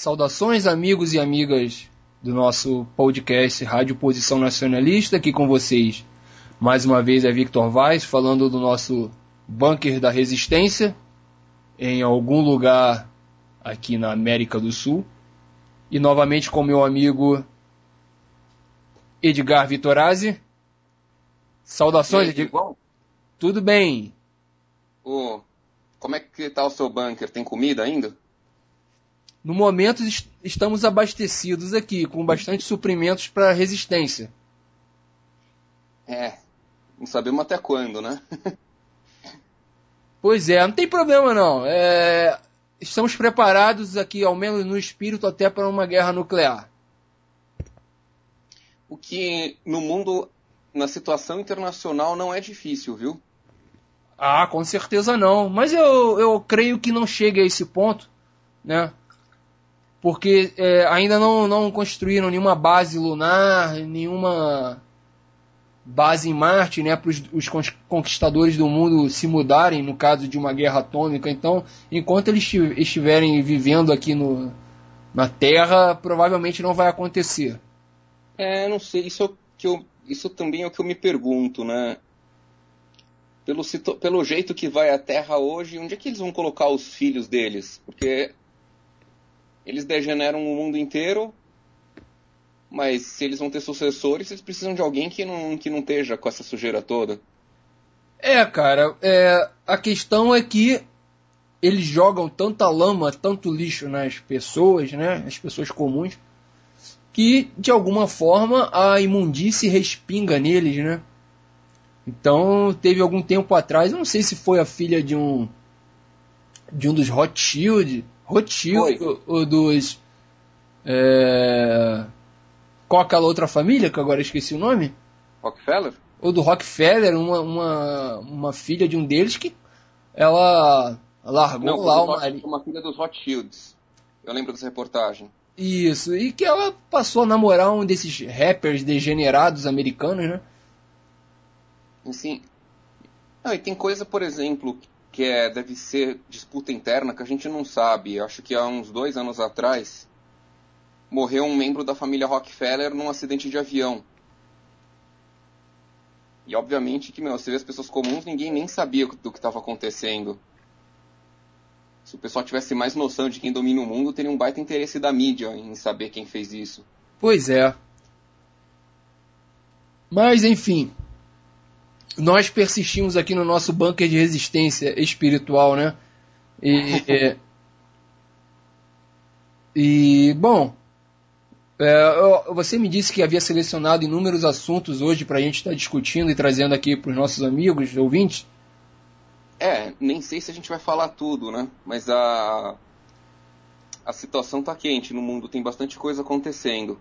Saudações, amigos e amigas do nosso podcast Rádio Posição Nacionalista. Aqui com vocês, mais uma vez, é Victor Vaz, falando do nosso bunker da resistência, em algum lugar aqui na América do Sul. E novamente com meu amigo Edgar Vitorazzi. Saudações, Edgar. Tudo bem? Como é que tá o seu bunker? Tem comida ainda? No momento estamos abastecidos aqui, com bastante suprimentos para resistência. Não sabemos até quando, né? Pois é, não tem problema não. Estamos preparados aqui, ao menos no espírito, até para uma guerra nuclear. O que no mundo, na situação internacional, não é difícil, viu? Ah, com certeza não. Mas eu creio que não chegue a esse ponto, né? Porque ainda não construíram nenhuma base lunar, nenhuma base em Marte, né, para os conquistadores do mundo se mudarem no caso de uma guerra atômica. Então, enquanto eles estiverem vivendo aqui na Terra, provavelmente não vai acontecer. Não sei, isso também é o que eu me pergunto, né? Pelo jeito que vai a Terra hoje, onde é que eles vão colocar os filhos deles? Porque eles degeneram o mundo inteiro, mas se eles vão ter sucessores, eles precisam de alguém que não esteja com essa sujeira toda. Cara, a questão é que eles jogam tanta lama, tanto lixo nas pessoas, né, as pessoas comuns, que de alguma forma a imundície respinga neles, né? Então, teve algum tempo atrás, eu não sei se foi a filha de um dos Rothschild ou dos... Qual aquela outra família, que agora eu esqueci o nome? Rockefeller? Ou do Rockefeller, uma filha de um deles que ela largou lá o marido. Uma filha dos Rothschilds. Eu lembro dessa reportagem. Isso, e que ela passou a namorar um desses rappers degenerados americanos, né? Assim, e tem coisa, por exemplo, que deve ser disputa interna que a gente não sabe. Eu acho que há uns 2 anos atrás morreu um membro da família Rockefeller num acidente de avião. E obviamente que, você vê as pessoas comuns, ninguém nem sabia do que estava acontecendo. Se o pessoal tivesse mais noção de quem domina o mundo, teria um baita interesse da mídia em saber quem fez isso. Pois é. Mas, enfim, nós persistimos aqui no nosso bunker de resistência espiritual, né? Bom, você me disse que havia selecionado inúmeros assuntos hoje para a gente estar discutindo e trazendo aqui para os nossos amigos, ouvintes. Nem sei se a gente vai falar tudo, né? Mas a situação tá quente no mundo, tem bastante coisa acontecendo.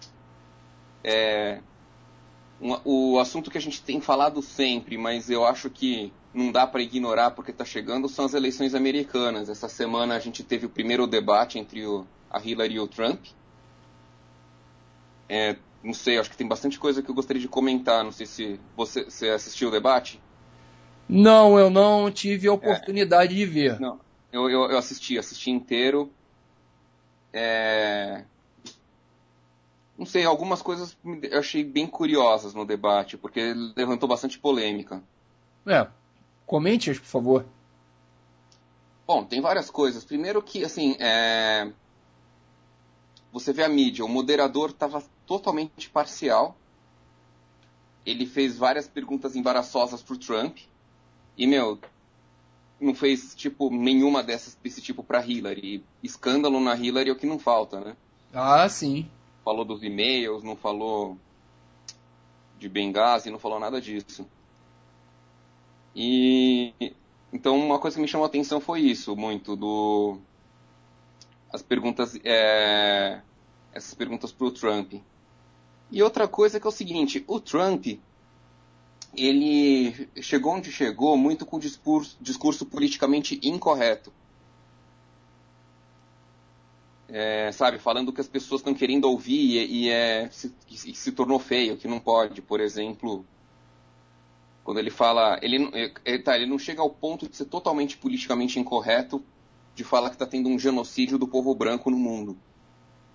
O assunto que a gente tem falado sempre, mas eu acho que não dá para ignorar porque está chegando, são as eleições americanas. Essa semana a gente teve o primeiro debate entre a Hillary e o Trump. Não sei, acho que tem bastante coisa que eu gostaria de comentar. Não sei se você assistiu o debate. Não, eu não tive a oportunidade de ver. Não, eu assisti inteiro. Não sei, algumas coisas eu achei bem curiosas no debate, porque levantou bastante polêmica. Comente, por favor. Bom, tem várias coisas. Primeiro que, assim, você vê a mídia, o moderador estava totalmente parcial. Ele fez várias perguntas embaraçosas pro Trump. E, não fez, nenhuma desse tipo pra Hillary. Escândalo na Hillary é o que não falta, né? Ah, sim. Falou dos e-mails, não falou de Benghazi, não falou nada disso. Então, uma coisa que me chamou a atenção foi isso, muito, as perguntas, essas perguntas pro Trump. E outra coisa que é o seguinte, o Trump, ele chegou onde chegou muito com discurso politicamente incorreto. Falando que as pessoas estão querendo ouvir e se tornou feio, que não pode. Por exemplo, quando ele fala... Ele não chega ao ponto de ser totalmente politicamente incorreto de falar que está tendo um genocídio do povo branco no mundo.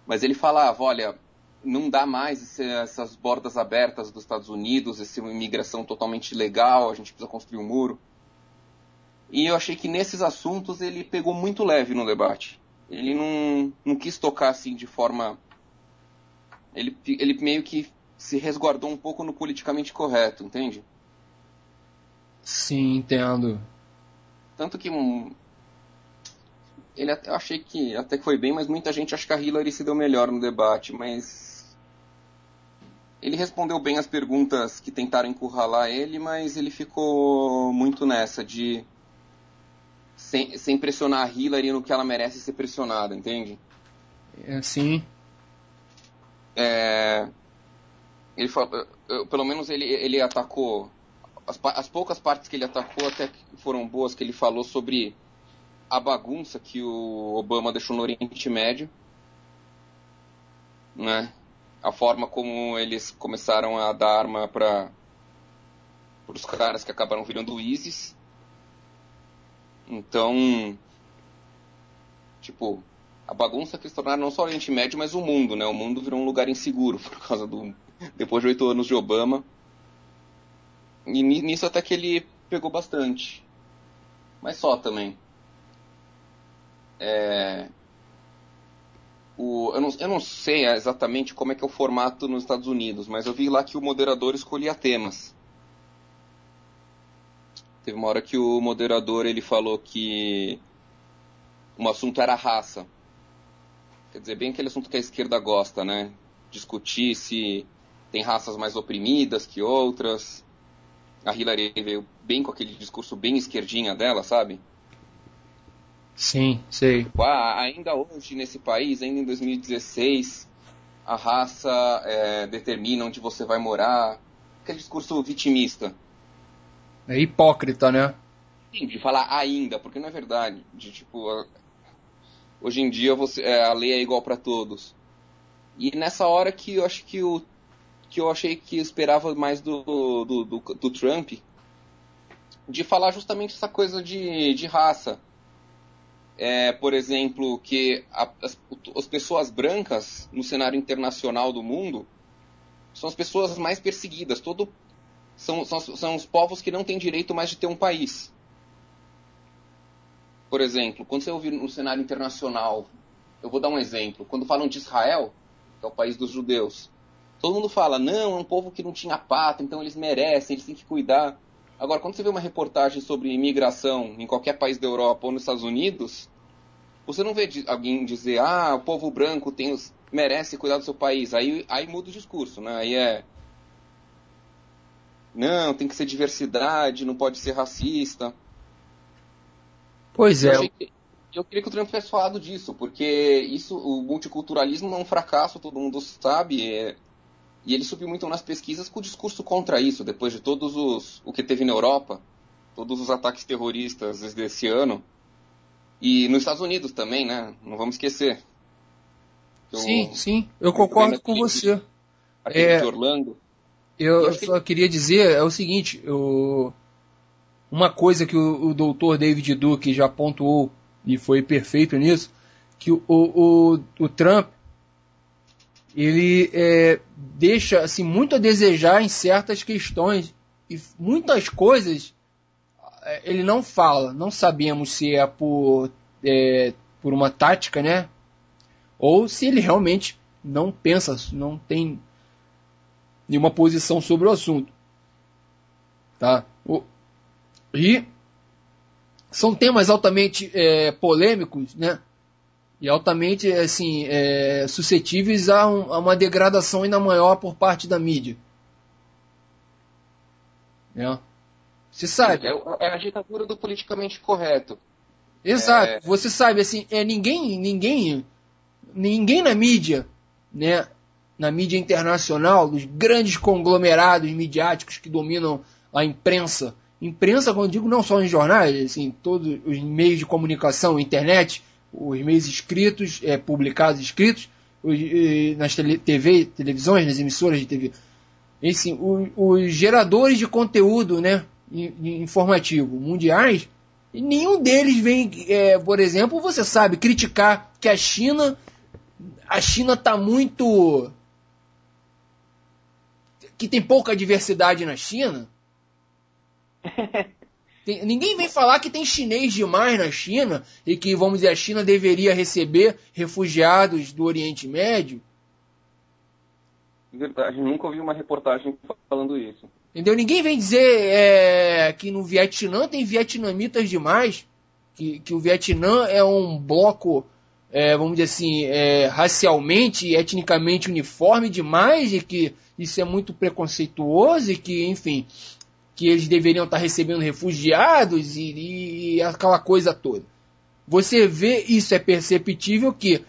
Mas ele falava, olha, não dá mais essas bordas abertas dos Estados Unidos, essa imigração totalmente ilegal, a gente precisa construir um muro. E eu achei que nesses assuntos ele pegou muito leve no debate. Ele não quis tocar assim de forma... Ele meio que se resguardou um pouco no politicamente correto, entende? Sim, entendo. Tanto que eu achei que até que foi bem, mas muita gente acha que a Hillary se deu melhor no debate, mas ele respondeu bem as perguntas que tentaram encurralar ele, mas ele ficou muito nessa de sem pressionar a Hillary no que ela merece ser pressionada, entende? Sim. Ele pelo menos ele atacou as poucas partes que ele atacou até que foram boas, que ele falou sobre a bagunça que o Obama deixou no Oriente Médio, né? A forma como eles começaram a dar arma para os caras que acabaram virando o ISIS. Então, tipo, a bagunça que eles tornaram não só o Oriente Médio, mas o mundo, né? O mundo virou um lugar inseguro por causa depois de 8 anos de Obama. E nisso até que ele pegou bastante. Mas só também. Eu não sei exatamente como é que é o formato nos Estados Unidos, mas eu vi lá que o moderador escolhia temas. Teve uma hora que o moderador ele falou que um assunto era raça. Quer dizer, bem aquele assunto que a esquerda gosta, né? Discutir se tem raças mais oprimidas que outras. A Hillary veio bem com aquele discurso bem esquerdinha dela, sabe? Sim, sei. Ainda hoje nesse país, ainda em 2016, a raça determina onde você vai morar. Aquele discurso vitimista. É hipócrita, né? Sim, de falar ainda, porque não é verdade. De tipo, hoje em dia a lei é igual para todos. E nessa hora que eu acho que eu achei que eu esperava mais do Trump, de falar justamente essa coisa de raça. Por exemplo, que as pessoas brancas no cenário internacional do mundo são as pessoas mais perseguidas. São os povos que não têm direito mais de ter um país. Por exemplo, quando você ouvir no cenário internacional, eu vou dar um exemplo, quando falam de Israel, que é o país dos judeus, todo mundo fala, não, é um povo que não tinha pátria, então eles merecem, eles têm que cuidar. Agora, quando você vê uma reportagem sobre imigração em qualquer país da Europa ou nos Estados Unidos, você não vê alguém dizer, o povo branco merece cuidar do seu país. Aí muda o discurso, né? Aí não, tem que ser diversidade, não pode ser racista. Pois é. Eu queria que o Trump tivesse falado disso, porque o multiculturalismo é um fracasso, todo mundo sabe, e ele subiu muito nas pesquisas com o discurso contra isso, depois de o que teve na Europa, todos os ataques terroristas desse ano, e nos Estados Unidos também, né? Não vamos esquecer. Sim, eu concordo com você. Aquele de Orlando. Eu só queria dizer o seguinte, uma coisa que o doutor David Duke já pontuou, e foi perfeito nisso, que o Trump, ele deixa assim, muito a desejar em certas questões, e muitas coisas ele não fala. Não sabemos se é por uma tática, né? Ou se ele realmente não pensa, não tem nenhuma posição sobre o assunto. Tá? E são temas altamente polêmicos, né? E altamente assim, suscetíveis a uma degradação ainda maior por parte da mídia. Você sabe. É a ditadura do politicamente correto. Exato. Você sabe, assim, ninguém na mídia, né? Na mídia internacional, dos grandes conglomerados midiáticos que dominam a imprensa. Imprensa, quando eu digo, não só em jornais, assim, todos os meios de comunicação, internet, os meios escritos, publicados escritos, nas televisões, nas emissoras de TV. Assim, os geradores de conteúdo, né, informativo mundiais, nenhum deles vem, por exemplo, você sabe, criticar que a China a China está muito... que tem pouca diversidade na China. Ninguém vem falar que tem chinês demais na China e que, vamos dizer, a China deveria receber refugiados do Oriente Médio. Verdade, nunca ouvi uma reportagem falando isso. Entendeu? Ninguém vem dizer que no Vietnã tem vietnamitas demais, que o Vietnã é um bloco, vamos dizer assim, racialmente e etnicamente uniforme demais e que isso é muito preconceituoso e que, enfim, que eles deveriam estar recebendo refugiados e aquela coisa toda. Você vê, isso é perceptível que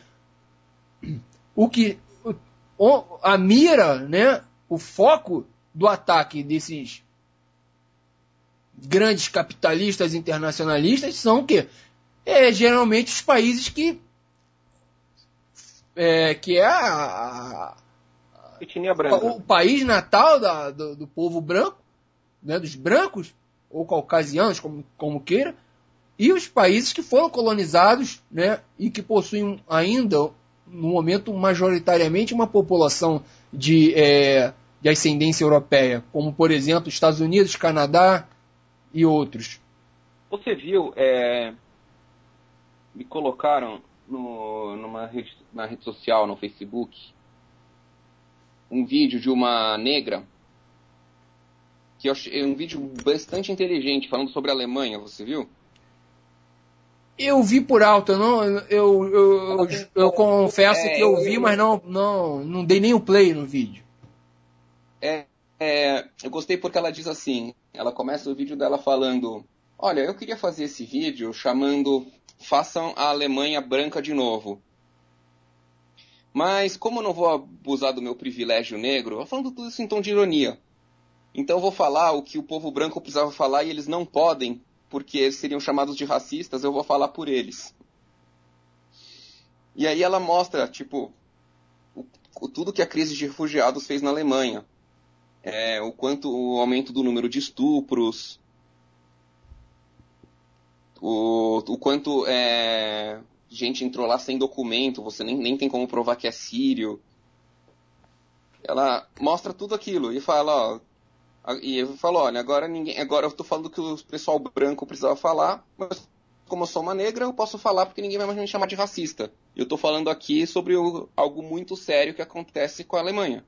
a mira, né, o foco do ataque desses grandes capitalistas internacionalistas são que geralmente os países que etnia branca. O país natal do povo branco, né, dos brancos ou caucasianos, como queira, e os países que foram colonizados, né, e que possuem ainda no momento majoritariamente uma população de ascendência europeia, como por exemplo Estados Unidos, Canadá e outros. Você viu, me colocaram na rede social, no Facebook, um vídeo de uma negra, que eu achei um vídeo bastante inteligente, falando sobre a Alemanha, você viu? Eu vi por alto, eu confesso que eu vi, mas não dei nem o play no vídeo. Eu gostei porque ela diz assim, ela começa o vídeo dela falando, olha, eu queria fazer esse vídeo chamando Façam a Alemanha Branca de Novo. Mas como eu não vou abusar do meu privilégio negro, ela falando tudo isso em tom de ironia. Então eu vou falar o que o povo branco precisava falar e eles não podem, porque eles seriam chamados de racistas, eu vou falar por eles. E aí ela mostra, tipo, tudo que a crise de refugiados fez na Alemanha. O aumento do número de estupros, o quanto gente entrou lá sem documento, você nem tem como provar que é sírio. Ela mostra tudo aquilo e fala, olha, agora eu tô falando o que o pessoal branco precisava falar, mas como eu sou uma negra, eu posso falar porque ninguém vai mais me chamar de racista. Eu tô falando aqui sobre algo muito sério que acontece com a Alemanha.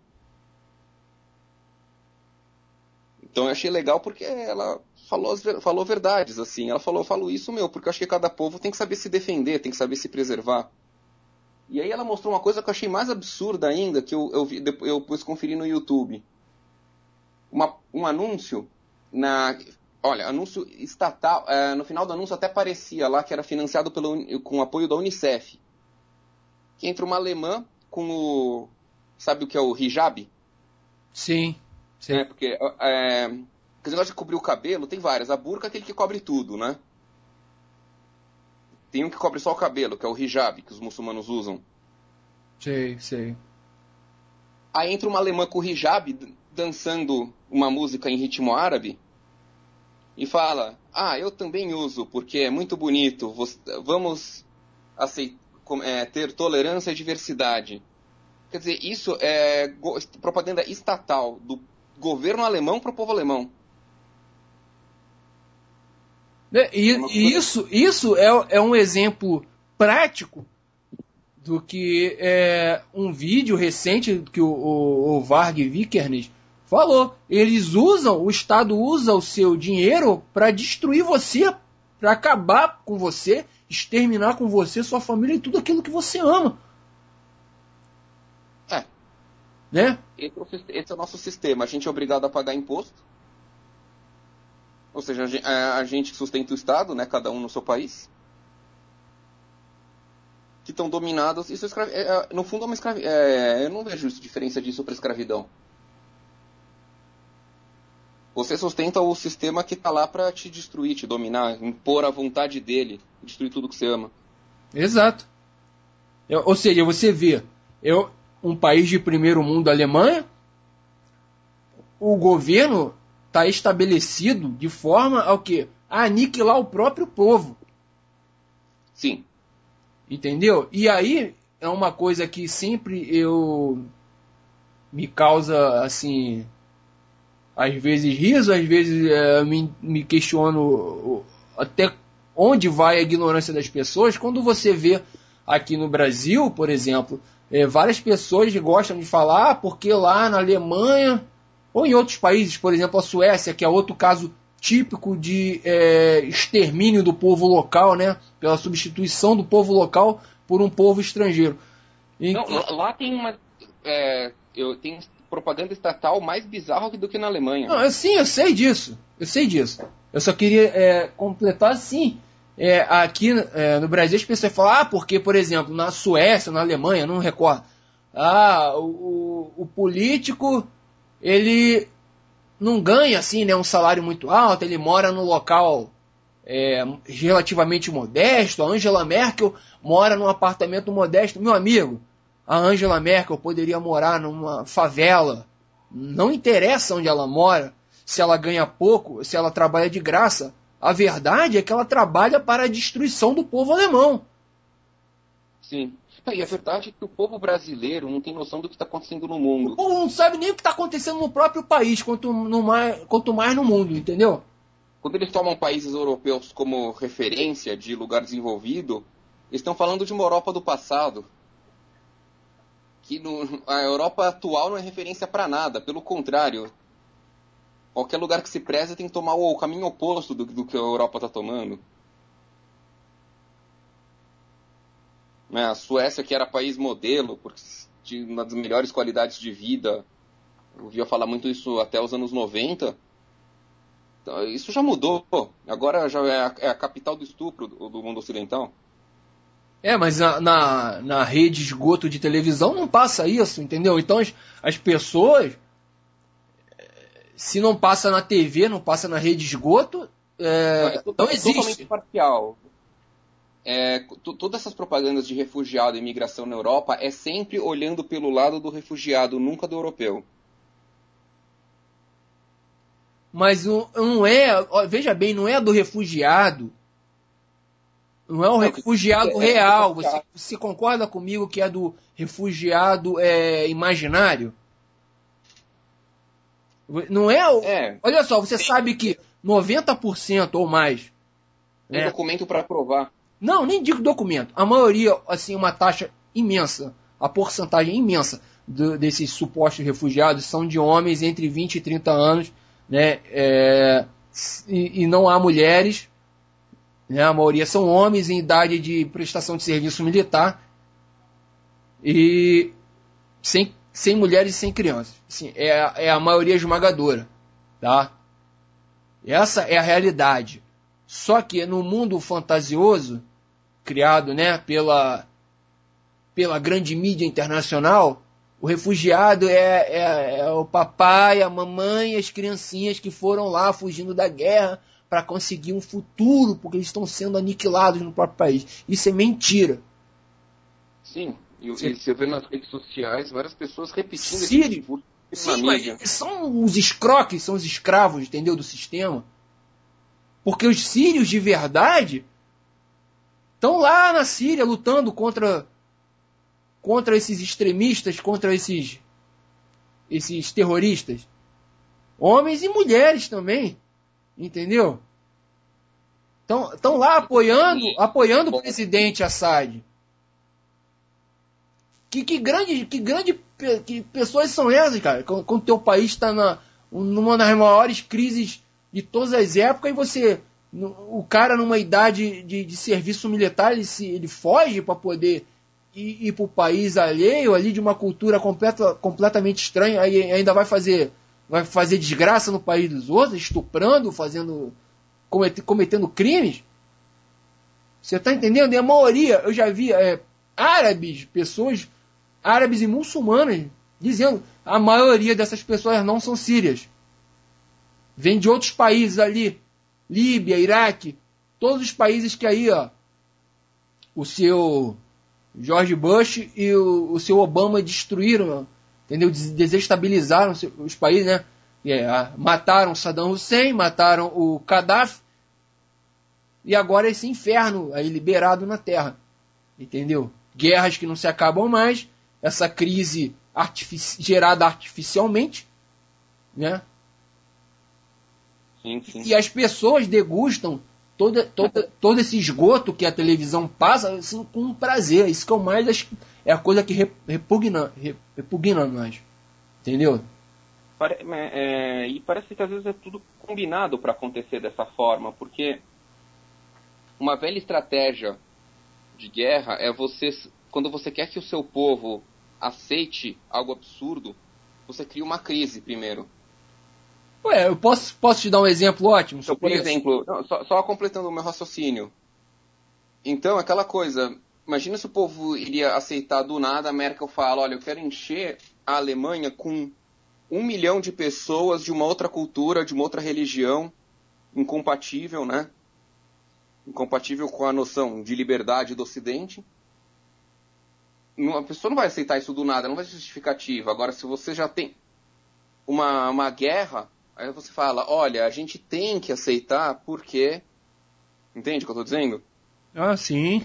Então eu achei legal porque ela falou verdades, assim. Ela falou, eu falo isso, porque eu acho que cada povo tem que saber se defender, tem que saber se preservar. E aí ela mostrou uma coisa que eu achei mais absurda ainda, que eu depois conferi no YouTube. Um anúncio, anúncio estatal, no final do anúncio até parecia lá que era financiado com o apoio da Unicef. Que entra uma alemã com sabe o que é o hijab? Sim. Sim. Porque esse negócio de cobrir o cabelo, tem várias. A burca é aquele que cobre tudo, né? Tem um que cobre só o cabelo, que é o hijab, que os muçulmanos usam. Sei. Aí entra uma alemã com o hijab, dançando uma música em ritmo árabe, e fala, eu também uso, porque é muito bonito, vamos ter tolerância e diversidade. Quer dizer, isso é propaganda estatal do governo alemão para o povo alemão. Isso é um exemplo prático do que um vídeo recente que o Varg Vikernes falou. O Estado usa o seu dinheiro para destruir você, para acabar com você, exterminar com você, sua família e tudo aquilo que você ama. Né? Esse é o nosso sistema. A gente é obrigado a pagar imposto. Ou seja, a gente sustenta o Estado, né? Cada um no seu país. Que estão dominados. Isso no fundo é uma escravidão. Eu não vejo diferença disso para escravidão. Você sustenta o sistema que está lá para te destruir, te dominar, impor a vontade dele, destruir tudo que você ama. Exato. Ou seja, você vê... um país de primeiro mundo, a Alemanha, o governo está estabelecido de forma a aniquilar o próprio povo. Sim. Entendeu? E aí, é uma coisa que sempre me causa, assim, às vezes riso, às vezes me questiono até onde vai a ignorância das pessoas. Quando você vê aqui no Brasil, por exemplo, várias pessoas gostam de falar porque lá na Alemanha ou em outros países, por exemplo a Suécia, que é outro caso típico de extermínio do povo local, né, pela substituição do povo local por um povo estrangeiro. Não, lá tem tem propaganda estatal mais bizarra do que na Alemanha. Não, eu sei disso. Eu só queria completar assim. Aqui no Brasil as pessoas falam, porque, por exemplo, na Suécia, na Alemanha, não recordo, o político, ele não ganha assim, né, um salário muito alto, ele mora num local relativamente modesto. A Angela Merkel mora num apartamento modesto. Meu amigo, a Angela Merkel poderia morar numa favela. Não interessa onde ela mora, se ela ganha pouco, se ela trabalha de graça. A verdade é que ela trabalha para a destruição do povo alemão. Sim. E a verdade é que o povo brasileiro não tem noção do que está acontecendo no mundo. O povo não sabe nem o que está acontecendo no próprio país, quanto mais no mundo, entendeu? Quando eles tomam países europeus como referência de lugar desenvolvido, eles estão falando de uma Europa do passado. Que a Europa atual não é referência para nada, pelo contrário. Qualquer lugar que se preze tem que tomar o caminho oposto do que a Europa está tomando. A Suécia, que era país modelo, porque tinha uma das melhores qualidades de vida, eu ouvia falar muito isso até os anos 90. Então, isso já mudou. Agora já é a capital do estupro do mundo ocidental. Mas na rede de esgoto de televisão não passa isso, entendeu? Então as pessoas, se não passa na TV, não passa na rede de esgoto, não existe. Totalmente parcial. Todas essas propagandas de refugiado e imigração na Europa é sempre olhando pelo lado do refugiado, nunca do europeu. Mas não veja bem, não é do refugiado. Não é o refugiado real. Você concorda comigo que é do refugiado imaginário? Não é? Olha só, você sabe que 90% ou mais... Tem documento para provar. Não, nem digo documento. A maioria, assim, uma taxa imensa, a porcentagem imensa desses supostos refugiados são de homens entre 20 e 30 anos, né? E não há mulheres, né? A maioria são homens em idade de prestação de serviço militar e sem mulheres e sem crianças. Assim, é a maioria esmagadora, tá? Essa é a realidade. Só que no mundo fantasioso, criado, né, pela grande mídia internacional, o refugiado é o papai, a mamãe e as criancinhas que foram lá fugindo da guerra para conseguir um futuro, porque eles estão sendo aniquilados no próprio país. Isso é mentira. Sim, e você vê nas redes sociais várias pessoas repetindo esse discurso. Sim, mas são os escroques, são os escravos, entendeu, do sistema. Porque os sírios de verdade estão lá na Síria lutando contra esses extremistas, contra esses terroristas. Homens e mulheres também, entendeu? Estão lá apoiando o presidente Assad. Que pessoas são essas, cara? Quando o teu país está numa das maiores crises de todas as épocas, e o cara numa idade de serviço militar, ele foge para poder ir para o país alheio, ali de uma cultura completamente estranha, aí ainda vai fazer desgraça no país dos outros, estuprando, cometendo crimes. Você está entendendo? E a maioria, eu já vi pessoas árabes e muçulmanas dizendo a maioria dessas pessoas não são sírias. Vem de outros países ali, Líbia, Iraque, todos os países que aí, o seu George Bush e o seu Obama destruíram, entendeu? Desestabilizaram os países, né? Mataram Saddam Hussein, mataram o Gaddafi, e agora esse inferno aí liberado na terra, entendeu? guerras que não se acabam mais, essa crise gerada artificialmente, né? Sim, sim. E as pessoas degustam todo esse esgoto que a televisão passa assim, com prazer. Isso que eu mais acho que é a coisa que repugna nós. Entendeu? E parece que às vezes é tudo combinado para acontecer dessa forma, porque uma velha estratégia de guerra é quando você quer que o seu povo aceite algo absurdo, você cria uma crise primeiro. Ué, eu posso te dar um exemplo ótimo Então, sobre por isso? exemplo, só completando o meu raciocínio. Então, aquela coisa, imagina se o povo iria aceitar do nada, a Merkel fala, olha, eu quero encher a Alemanha com 1 milhão de pessoas de uma outra cultura, de uma outra religião, incompatível, né? Incompatível com a noção de liberdade do Ocidente. A pessoa não vai aceitar isso do nada, não vai ser justificativa. Agora, se você já tem uma guerra, aí você fala, olha, a gente tem que aceitar porque... Entende o que eu estou dizendo? Ah, sim.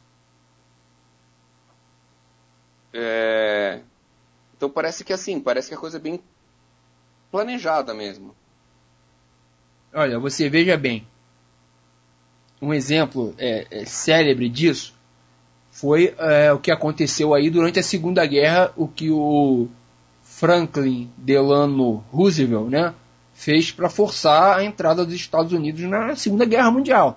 Então parece que a coisa é bem planejada mesmo. Olha, você veja bem. Um exemplo célebre disso foi o que aconteceu aí durante a Segunda Guerra, o que o Franklin Delano Roosevelt, né, fez para forçar a entrada dos Estados Unidos na Segunda Guerra Mundial.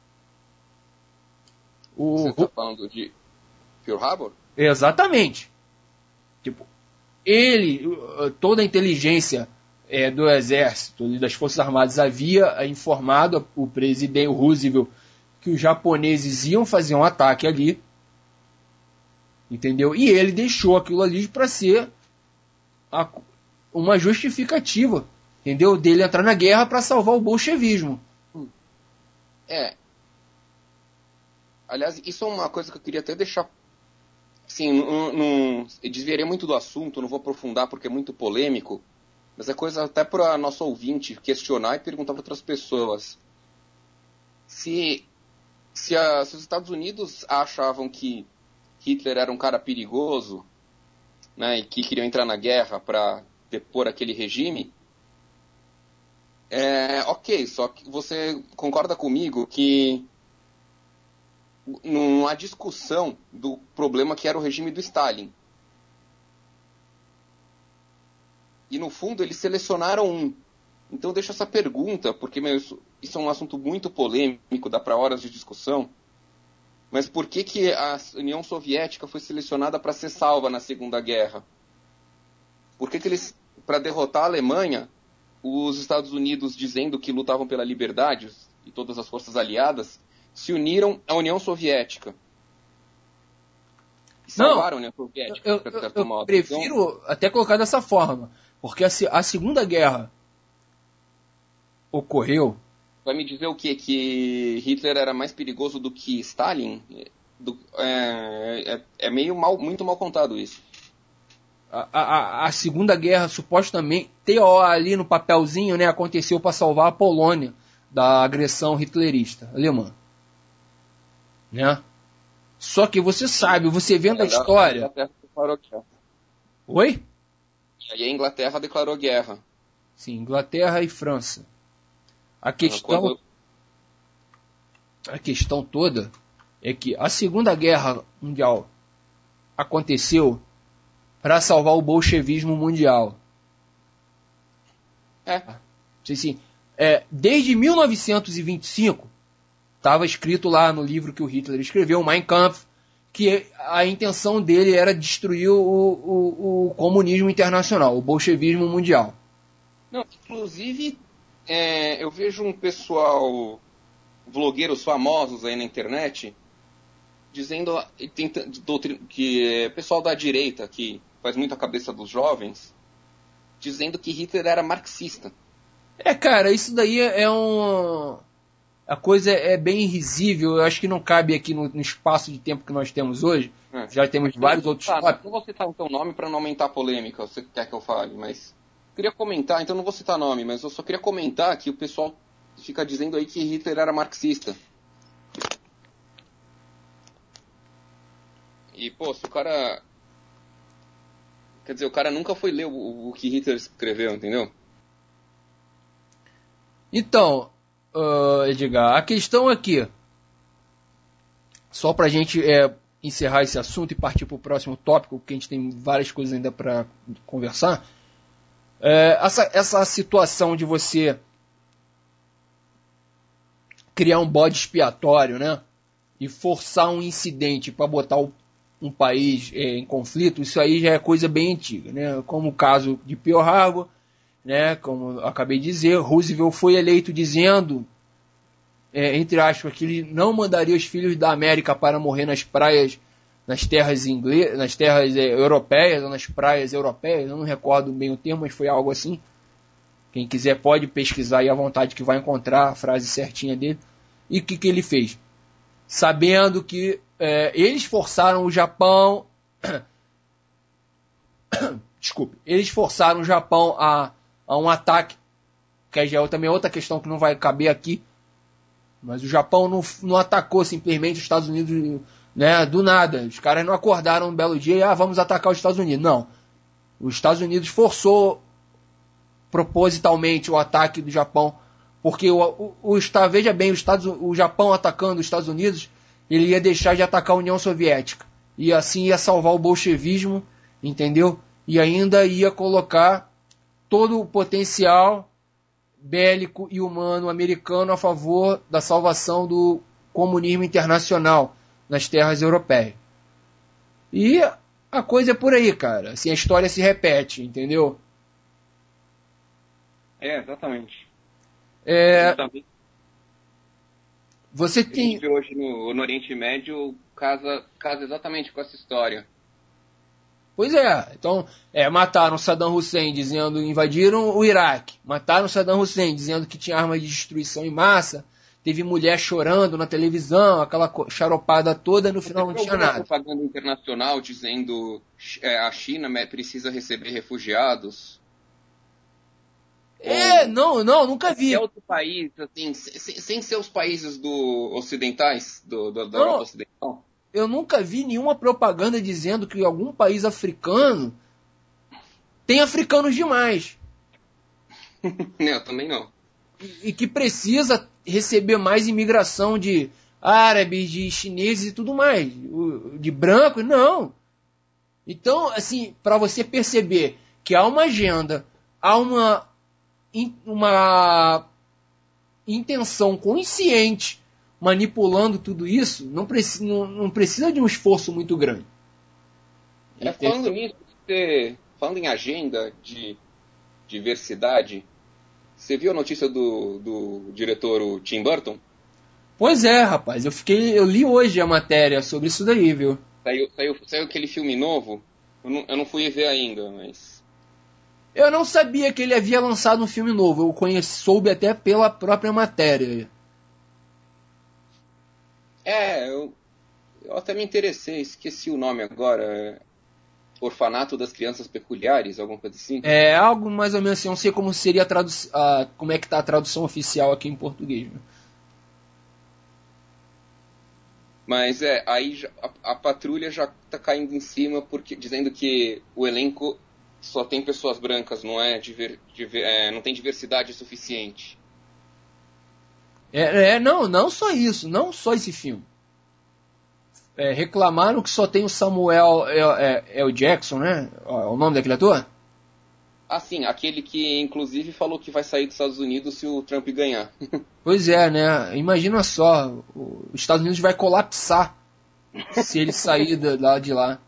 Você está falando de Pearl Harbor? Exatamente. Tipo, toda a inteligência do Exército e das Forças Armadas havia informado o presidente Roosevelt que os japoneses iam fazer um ataque ali, entendeu? E ele deixou aquilo ali para ser uma justificativa, entendeu? Dele entrar na guerra para salvar o bolchevismo. Aliás, isso é uma coisa que eu queria até deixar... Assim, eu desviarei muito do assunto, não vou aprofundar porque é muito polêmico, mas é coisa até para nosso ouvinte questionar e perguntar para outras pessoas. Se os Estados Unidos achavam que Hitler era um cara perigoso, né, e que queriam entrar na guerra para depor aquele regime, ok, só que você concorda comigo que não há discussão do problema que era o regime do Stalin. E no fundo eles selecionaram um. Então deixa essa pergunta, porque isso é um assunto muito polêmico, dá para horas de discussão. Mas por que a União Soviética foi selecionada para ser salva na Segunda Guerra? Por que eles, para derrotar a Alemanha, os Estados Unidos dizendo que lutavam pela liberdade e todas as forças aliadas se uniram à União Soviética? E salvaram a União Soviética. Eu prefiro até colocar dessa forma, porque a Segunda Guerra ocorreu... Vai me dizer o quê? Que Hitler era mais perigoso do que Stalin? Muito mal contado isso. A Segunda Guerra, supostamente, ali no papelzinho, né, aconteceu para salvar a Polônia da agressão hitlerista alemã. Né? Só que você sabe, você vendo a história... A Inglaterra declarou guerra. Oi? E a Inglaterra declarou guerra. Sim, Inglaterra e França. A questão toda é que a Segunda Guerra Mundial aconteceu para salvar o bolchevismo mundial. Desde 1925, estava escrito lá no livro que o Hitler escreveu, Mein Kampf, que a intenção dele era destruir o comunismo internacional, o bolchevismo mundial. Não, inclusive, eu vejo um pessoal, vlogueiros famosos aí na internet, dizendo que pessoal da direita, que faz muito a cabeça dos jovens, dizendo que Hitler era marxista. Cara, isso daí a coisa é bem risível, eu acho que não cabe aqui no espaço de tempo que nós temos hoje. Já temos vários outros tópicos. Não vou citar então nome para não aumentar a polêmica, você quer que eu fale, mas... Queria comentar, então não vou citar nome, mas eu só queria comentar que o pessoal fica dizendo aí que Hitler era marxista. E, pô, se o cara... Quer dizer, o cara nunca foi ler o que Hitler escreveu, entendeu? Então, Edgar, a questão aqui, só pra gente encerrar esse assunto e partir pro próximo tópico, porque a gente tem várias coisas ainda para conversar, essa situação de você criar um bode expiatório, né? E forçar um incidente para botar um país em conflito, isso aí já é coisa bem antiga, né? Como o caso de Pearl Harbor, né? Como eu acabei de dizer, Roosevelt foi eleito dizendo, entre aspas, que ele não mandaria os filhos da América para morrer nas praias, nas terras europeias ou nas praias europeias, eu não recordo bem o termo, mas foi algo assim. Quem quiser pode pesquisar aí à vontade que vai encontrar a frase certinha dele. E o que ele fez? Sabendo que eles forçaram o Japão desculpe, eles forçaram o Japão a um ataque, que já é também outra questão que não vai caber aqui, mas o Japão não atacou simplesmente os Estados Unidos, né, do nada. Os caras não acordaram um belo dia e vamos atacar os Estados Unidos. Não. Os Estados Unidos forçou propositalmente o ataque do Japão, porque veja bem, o Japão atacando os Estados Unidos, ele ia deixar de atacar a União Soviética. E assim ia salvar o bolchevismo, entendeu? E ainda ia colocar todo o potencial bélico e humano americano a favor da salvação do comunismo internacional nas terras europeias. E a coisa é por aí, cara. Assim, a história se repete, entendeu? Exatamente. Você tem... A gente vê hoje no Oriente Médio casa exatamente com essa história. Pois é, então mataram Saddam Hussein dizendo invadiram o Iraque, mataram Saddam Hussein dizendo que tinha armas de destruição em massa, teve mulher chorando na televisão, aquela charopada toda, no final não tinha nada. Propaganda internacional dizendo a China precisa receber refugiados. Nunca vi. É outro país, assim, sem ser os países ocidentais, da Europa Ocidental. Eu nunca vi nenhuma propaganda dizendo que algum país africano tem africanos demais. Eu também não. E que precisa receber mais imigração de árabes, de chineses e tudo mais. De brancos, não. Então, assim, para você perceber que há uma agenda, há uma intenção consciente manipulando tudo isso, não precisa de um esforço muito grande. Falando nisso, falando em agenda de diversidade, você viu a notícia do diretor o Tim Burton? Pois é, rapaz, eu li hoje a matéria sobre isso daí, viu? Saiu aquele filme novo, eu não fui ver ainda, mas... Eu não sabia que ele havia lançado um filme novo, soube até pela própria matéria. Eu até me interessei, esqueci o nome agora. Orfanato das Crianças Peculiares, alguma coisa assim? Algo mais ou menos assim, não sei como seria como é que tá a tradução oficial aqui em português. Né? Mas aí a patrulha já tá caindo em cima, dizendo que o elenco só tem pessoas brancas, não tem diversidade suficiente. Não só isso, não só esse filme. Reclamaram que só tem o Samuel L. Jackson, né? O nome daquele ator? Sim, aquele que inclusive falou que vai sair dos Estados Unidos se o Trump ganhar. Pois é, né? Imagina só, os Estados Unidos vai colapsar se ele sair de lá.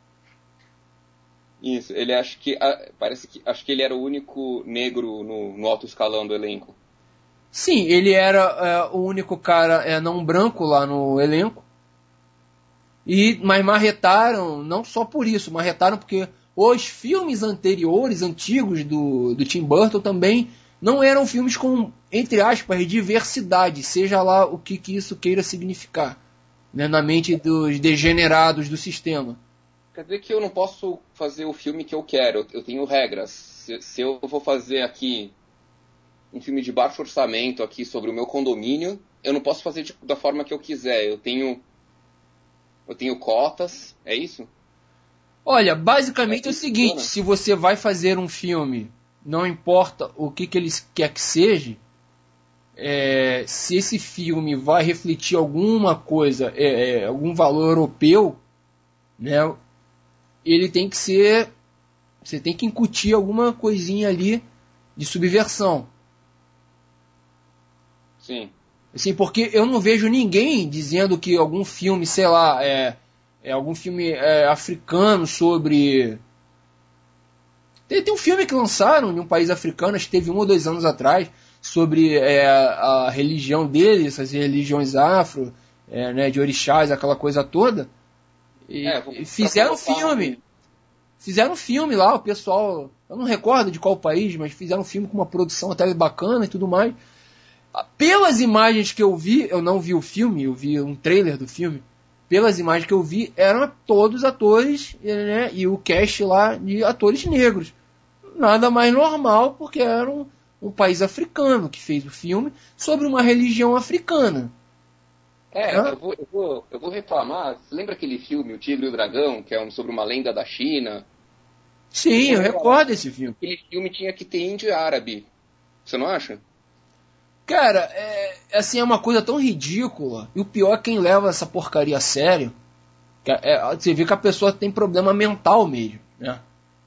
Isso, ele acha que acho que ele era o único negro no alto escalão do elenco. Sim, ele era o único cara não branco lá no elenco. Mas marretaram, não só por isso, marretaram porque os filmes antigos do Tim Burton também não eram filmes com, entre aspas, diversidade, seja lá o que isso queira significar, né, na mente dos degenerados do sistema. Quer dizer que eu não posso fazer o filme que eu quero, eu tenho regras. Se eu vou fazer aqui um filme de baixo orçamento aqui sobre o meu condomínio, eu não posso fazer da forma que eu quiser. Eu tenho Eu tenho cotas, é isso? Olha, basicamente é o seguinte, se você vai fazer um filme, não importa o que eles quer que seja, se esse filme vai refletir alguma coisa, algum valor europeu, né, ele tem que ser, você tem que incutir alguma coisinha ali de subversão. Sim. Assim, porque eu não vejo ninguém dizendo que algum filme, sei lá, algum filme africano sobre... Tem um filme que lançaram de um país africano, acho que teve 1 ou 2 anos atrás, sobre a religião deles, essas religiões afro, né, de orixás, aquela coisa toda. E fizeram filme. Fizeram filme lá, o pessoal... Eu não recordo de qual país, mas fizeram um filme com uma produção até bacana e tudo mais. Pelas imagens que eu vi, eu não vi o filme, eu vi um trailer do filme. Pelas imagens que eu vi, eram todos atores, né, e o cast lá de atores negros. Nada mais normal, porque era um país africano que fez o filme sobre uma religião africana. Eu vou reclamar. Você lembra aquele filme, O Tigre e o Dragão, que é sobre uma lenda da China? Sim, eu recordo desse filme. Aquele filme tinha que ter índio e árabe. Você não acha? Cara, assim, é uma coisa tão ridícula. E o pior é quem leva essa porcaria a sério. Você vê que a pessoa tem problema mental mesmo, né?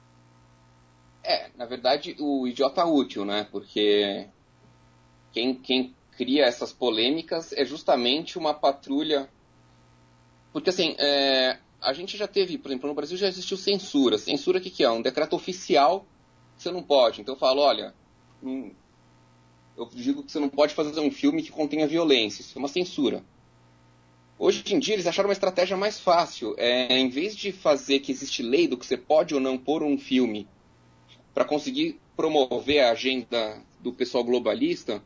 Na verdade, o idiota útil, né? Porque quem cria essas polêmicas é justamente uma patrulha... Porque, assim, a gente já teve, por exemplo, no Brasil já existiu censura. Censura, o que é? Um decreto oficial que você não pode. Então eu falo, olha... Eu digo que você não pode fazer um filme que contenha violência. Isso é uma censura. Hoje em dia eles acharam uma estratégia mais fácil. Em vez de fazer que existe lei do que você pode ou não pôr um filme para conseguir promover a agenda do pessoal globalista,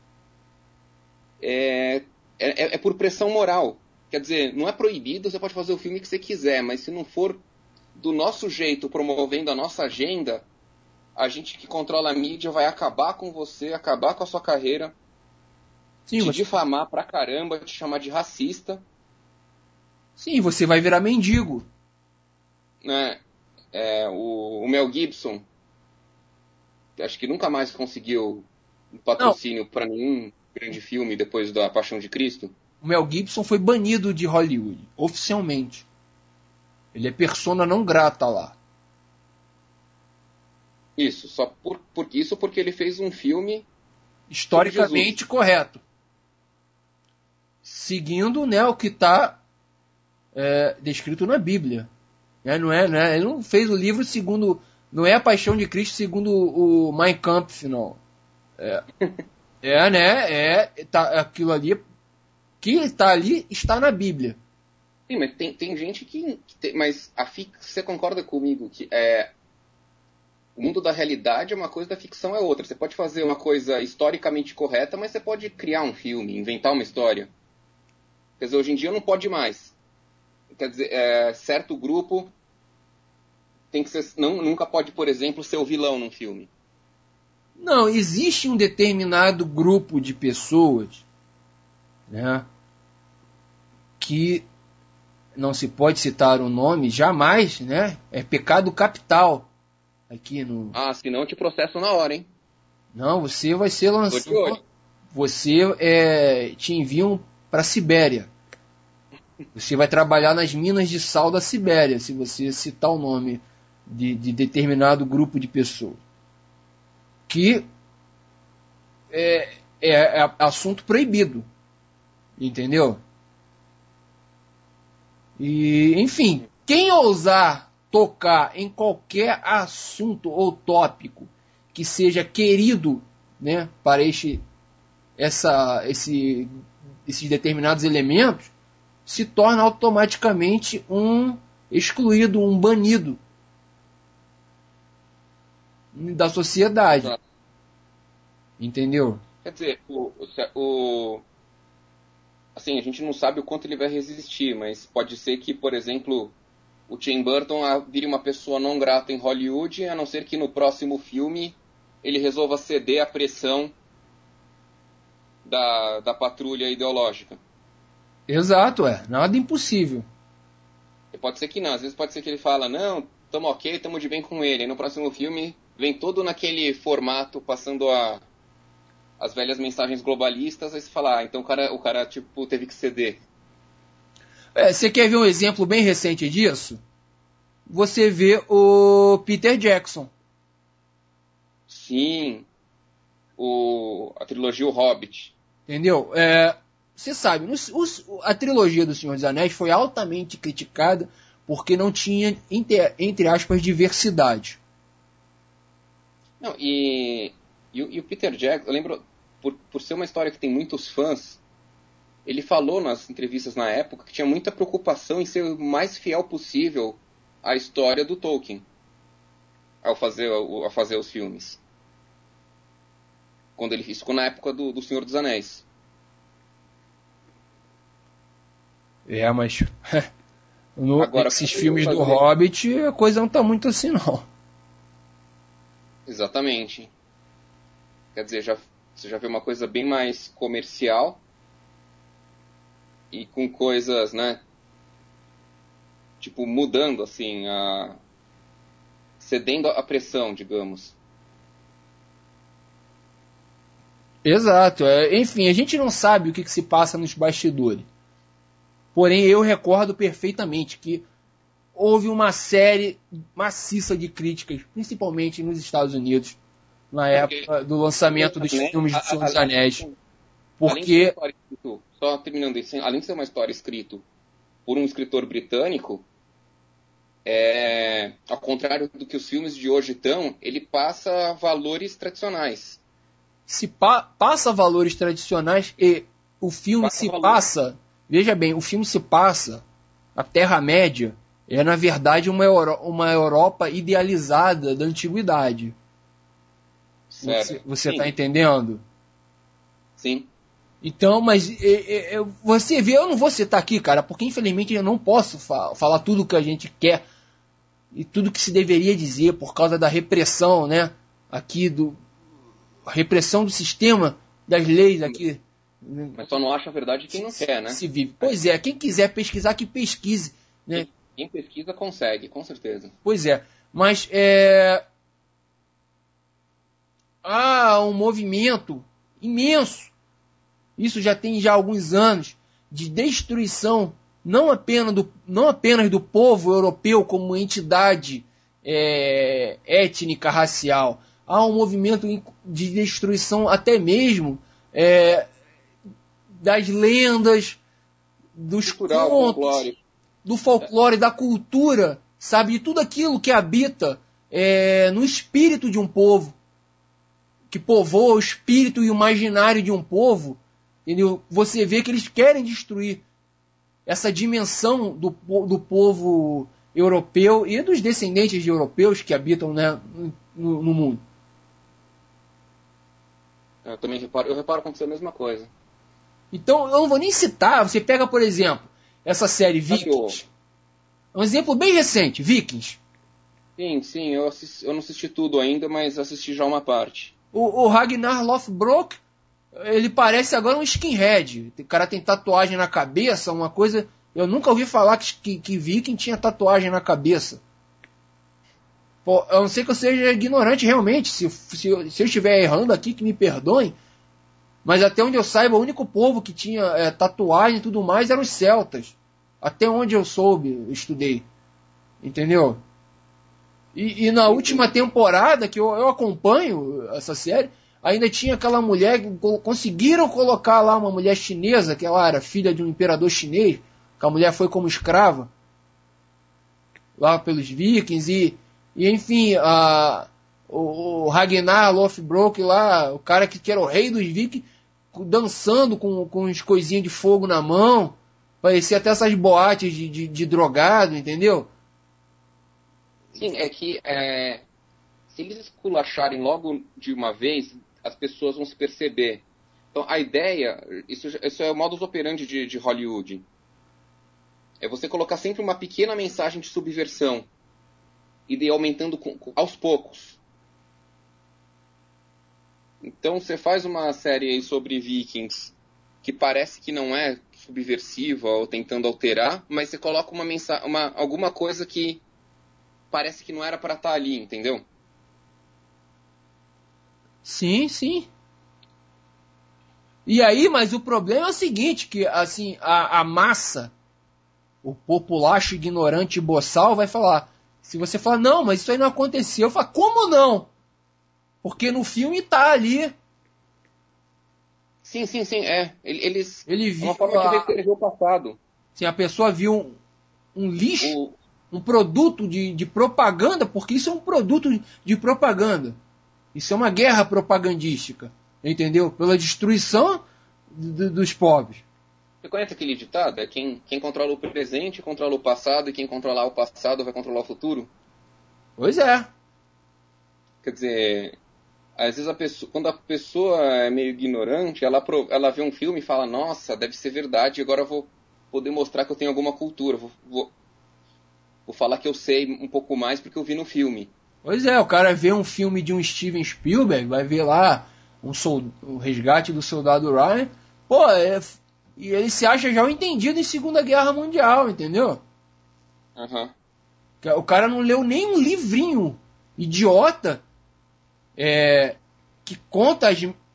é por pressão moral. Quer dizer, não é proibido, você pode fazer o filme que você quiser, mas se não for do nosso jeito, promovendo a nossa agenda... A gente que controla a mídia vai acabar com você, acabar com a sua carreira, te difamar pra caramba, te chamar de racista. Sim, você vai virar mendigo. Né? O Mel Gibson, acho que nunca mais conseguiu um patrocínio para nenhum grande filme depois da Paixão de Cristo. O Mel Gibson foi banido de Hollywood, oficialmente. Ele é persona não grata lá. Isso, só porque ele fez um filme historicamente correto. Seguindo, né, o que está descrito na Bíblia. Ele não fez o livro segundo... Não é a Paixão de Cristo segundo o Mein Kampf, não. Aquilo ali... que está ali está na Bíblia. Sim, mas tem gente que mas você concorda comigo que o mundo da realidade é uma coisa, da ficção é outra. Você pode fazer uma coisa historicamente correta, mas você pode criar um filme, inventar uma história. Quer dizer, hoje em dia não pode mais. Quer dizer, certo grupo tem que ser, nunca pode, por exemplo, ser o vilão num filme. Não, existe um determinado grupo de pessoas, né, que não se pode citar o nome jamais, né? É pecado capital. Aqui no... senão eu te processo na hora, hein? Não, você vai ser lançado. Você te enviam para a Sibéria. Você vai trabalhar nas minas de sal da Sibéria, se você citar o nome de determinado grupo de pessoas. Que é assunto proibido. Entendeu? E, enfim, quem ousar tocar em qualquer assunto ou tópico que seja querido, né, para esses determinados elementos, se torna automaticamente um excluído, um banido da sociedade. Exato. Entendeu? Quer dizer, assim, a gente não sabe o quanto ele vai resistir, mas pode ser que, por exemplo, o Tim Burton vire uma pessoa não grata em Hollywood, a não ser que no próximo filme ele resolva ceder à pressão da patrulha ideológica. Exato, nada impossível. Pode ser que não, às vezes pode ser que ele fala, não, tamo ok, tamo de bem com ele. Aí no próximo filme vem todo naquele formato, passando as velhas mensagens globalistas, aí você fala, então o cara tipo, teve que ceder. Você quer ver um exemplo bem recente disso? Você vê o Peter Jackson. Sim, a trilogia O Hobbit. Entendeu? Você sabe, a trilogia do Senhor dos Anéis foi altamente criticada porque não tinha, entre aspas, diversidade. Não, e o Peter Jackson, eu lembro, por ser uma história que tem muitos fãs, ele falou nas entrevistas na época que tinha muita preocupação em ser o mais fiel possível à história do Tolkien ao fazer os filmes. Isso ficou na época do Senhor dos Anéis. Mas Agora, esses filmes do Hobbit, a coisa não tá muito assim, não. Exatamente. Quer dizer, você já vê uma coisa bem mais comercial e com coisas, né? Tipo, mudando, assim, cedendo a pressão, digamos. Exato. Enfim, a gente não sabe o que se passa nos bastidores. Porém, eu recordo perfeitamente que houve uma série maciça de críticas, principalmente nos Estados Unidos, na época do lançamento dos filmes do Senhor dos Anéis. Porque... Só terminando isso, além de ser uma história escrita por um escritor britânico, ao contrário do que os filmes de hoje estão, ele passa valores tradicionais. Passa valores tradicionais e o filme passa... Veja bem, o filme se passa, a Terra-média é na verdade uma Europa idealizada da antiguidade. Certo. Você está entendendo? Sim. Então, mas você vê, eu não vou citar aqui, cara, porque infelizmente eu não posso falar tudo o que a gente quer e tudo que se deveria dizer por causa da repressão, né? Aqui repressão do sistema das leis aqui. Mas só não acha a verdade quem não quer, né? Se vive. Pois é, quem quiser pesquisar, que pesquise. Né? Quem pesquisa consegue, com certeza. Pois é, mas há um movimento imenso, isso já tem alguns anos, de destruição, não apenas do povo europeu como entidade étnica, racial. Há um movimento de destruição até mesmo das lendas, dos contos, do folclore, da cultura, sabe, de tudo aquilo que habita no espírito de um povo, que povoa o espírito e o imaginário de um povo, entendeu? Você vê que eles querem destruir essa dimensão do povo europeu e dos descendentes de europeus que habitam, né, no mundo. Eu reparo acontecer a mesma coisa. Então, eu não vou nem citar. Você pega, por exemplo, essa série Vikings. Um exemplo bem recente, Vikings. Sim, eu não assisti tudo ainda, mas assisti já uma parte. O Ragnar Lothbrok, ele parece agora um skinhead. O cara tem tatuagem na cabeça, uma coisa... Eu nunca ouvi falar que Viking tinha tatuagem na cabeça. Pô, eu não sei que eu seja ignorante realmente. Se eu estiver errando aqui, que me perdoem. Mas até onde eu saiba, o único povo que tinha tatuagem e tudo mais eram os celtas. Até onde eu estudei. Entendeu? E na última temporada, que eu acompanho essa série, ainda tinha aquela mulher, conseguiram colocar lá uma mulher chinesa, que ela era filha de um imperador chinês, que a mulher foi como escrava, lá pelos vikings, e enfim, o Ragnar Lothbrok lá, o cara que era o rei dos vikings, dançando com as coisinhas de fogo na mão, parecia até essas boates de drogado, entendeu? Sim, é que se eles esculacharem logo de uma vez, as pessoas vão se perceber. Então a ideia, isso é o modus operandi de Hollywood. É você colocar sempre uma pequena mensagem de subversão e de ir aumentando aos poucos. Então você faz uma série aí sobre vikings que parece que não é subversiva ou tentando alterar, mas você coloca alguma coisa que parece que não era para estar ali, entendeu? Sim, sim. E aí, mas o problema é o seguinte, que assim, a massa, o populacho ignorante boçal vai falar, se você falar, não, mas isso aí não aconteceu, eu falo, como não? Porque no filme tá ali. Sim, Eles. Ele É uma viu forma de reescrever o passado. assim, a pessoa viu um lixo, um produto de propaganda, porque isso é um produto de propaganda. Isso é uma guerra propagandística, entendeu? Pela destruição dos pobres. Você conhece aquele ditado? É quem controla o presente controla o passado, e quem controlar o passado vai controlar o futuro? Pois é. Quer dizer, às vezes quando a pessoa é meio ignorante, ela vê um filme e fala, nossa, deve ser verdade, agora eu vou poder mostrar que eu tenho alguma cultura, vou falar que eu sei um pouco mais porque eu vi no filme. Pois é, o cara vê um filme de um Steven Spielberg, vai ver lá o Resgate do Soldado Ryan, pô, e ele se acha já um entendido em Segunda Guerra Mundial, entendeu? Uhum. O cara não leu nem um livrinho idiota que conta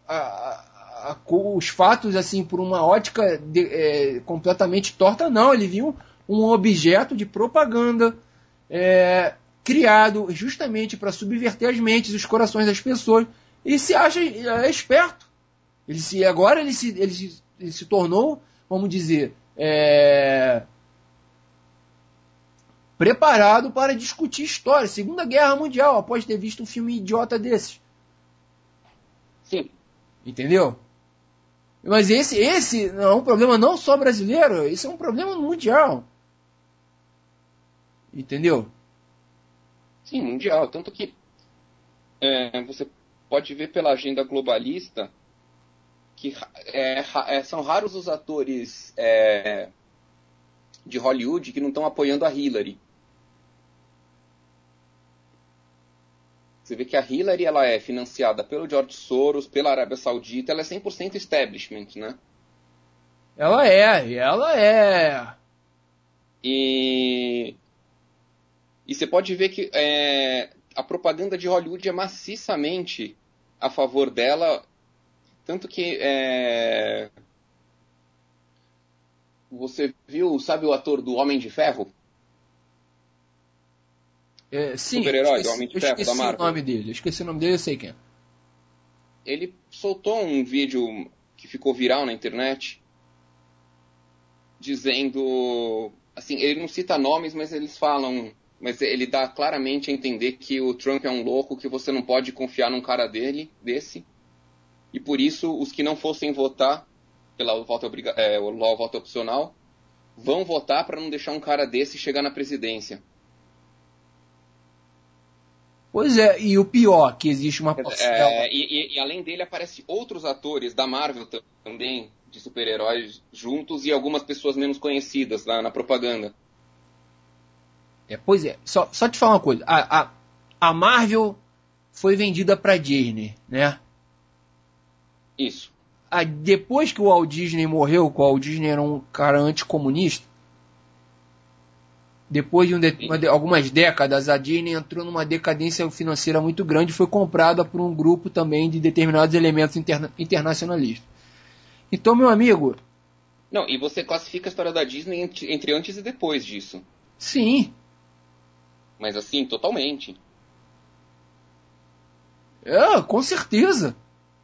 os fatos assim por uma ótica completamente torta, não. Ele viu um objeto de propaganda criado justamente para subverter as mentes, os corações das pessoas, e se acha esperto. Agora ele se tornou, vamos dizer, preparado para discutir história, Segunda Guerra Mundial, após ter visto um filme idiota desses. Sim. Entendeu? Mas esse não é um problema não só brasileiro, esse é um problema mundial. Entendeu? Sim, mundial. Tanto que você pode ver pela agenda globalista que são raros os atores de Hollywood que não estão apoiando a Hillary. Você vê que a Hillary ela é financiada pelo George Soros, pela Arábia Saudita, ela é 100% establishment, né? Ela é. E você pode ver que a propaganda de Hollywood é maciçamente a favor dela, tanto que você viu, sabe o ator do Homem de Ferro? Sim, super-herói do Homem de Ferro da Marvel. O nome dele. Eu esqueci o nome dele, eu sei quem é. Ele soltou um vídeo que ficou viral na internet dizendo, assim, ele não cita nomes, mas mas ele dá claramente a entender que o Trump é um louco, que você não pode confiar num cara desse, e por isso os que não fossem votar pela voto opcional vão votar para não deixar um cara desse chegar na presidência. Pois é, e o pior, que existe uma parcela... E além dele aparecem outros atores da Marvel também, de super-heróis juntos, e algumas pessoas menos conhecidas na propaganda. Pois é, só te falar uma coisa, a Marvel foi vendida para Disney, né? Isso. Depois que o Walt Disney morreu, o Walt Disney era um cara anticomunista, depois de algumas décadas, a Disney entrou numa decadência financeira muito grande e foi comprada por um grupo também de determinados elementos internacionalistas. Então, meu amigo... Não, e você classifica a história da Disney entre antes e depois disso. Sim. Mas assim, totalmente. Com certeza.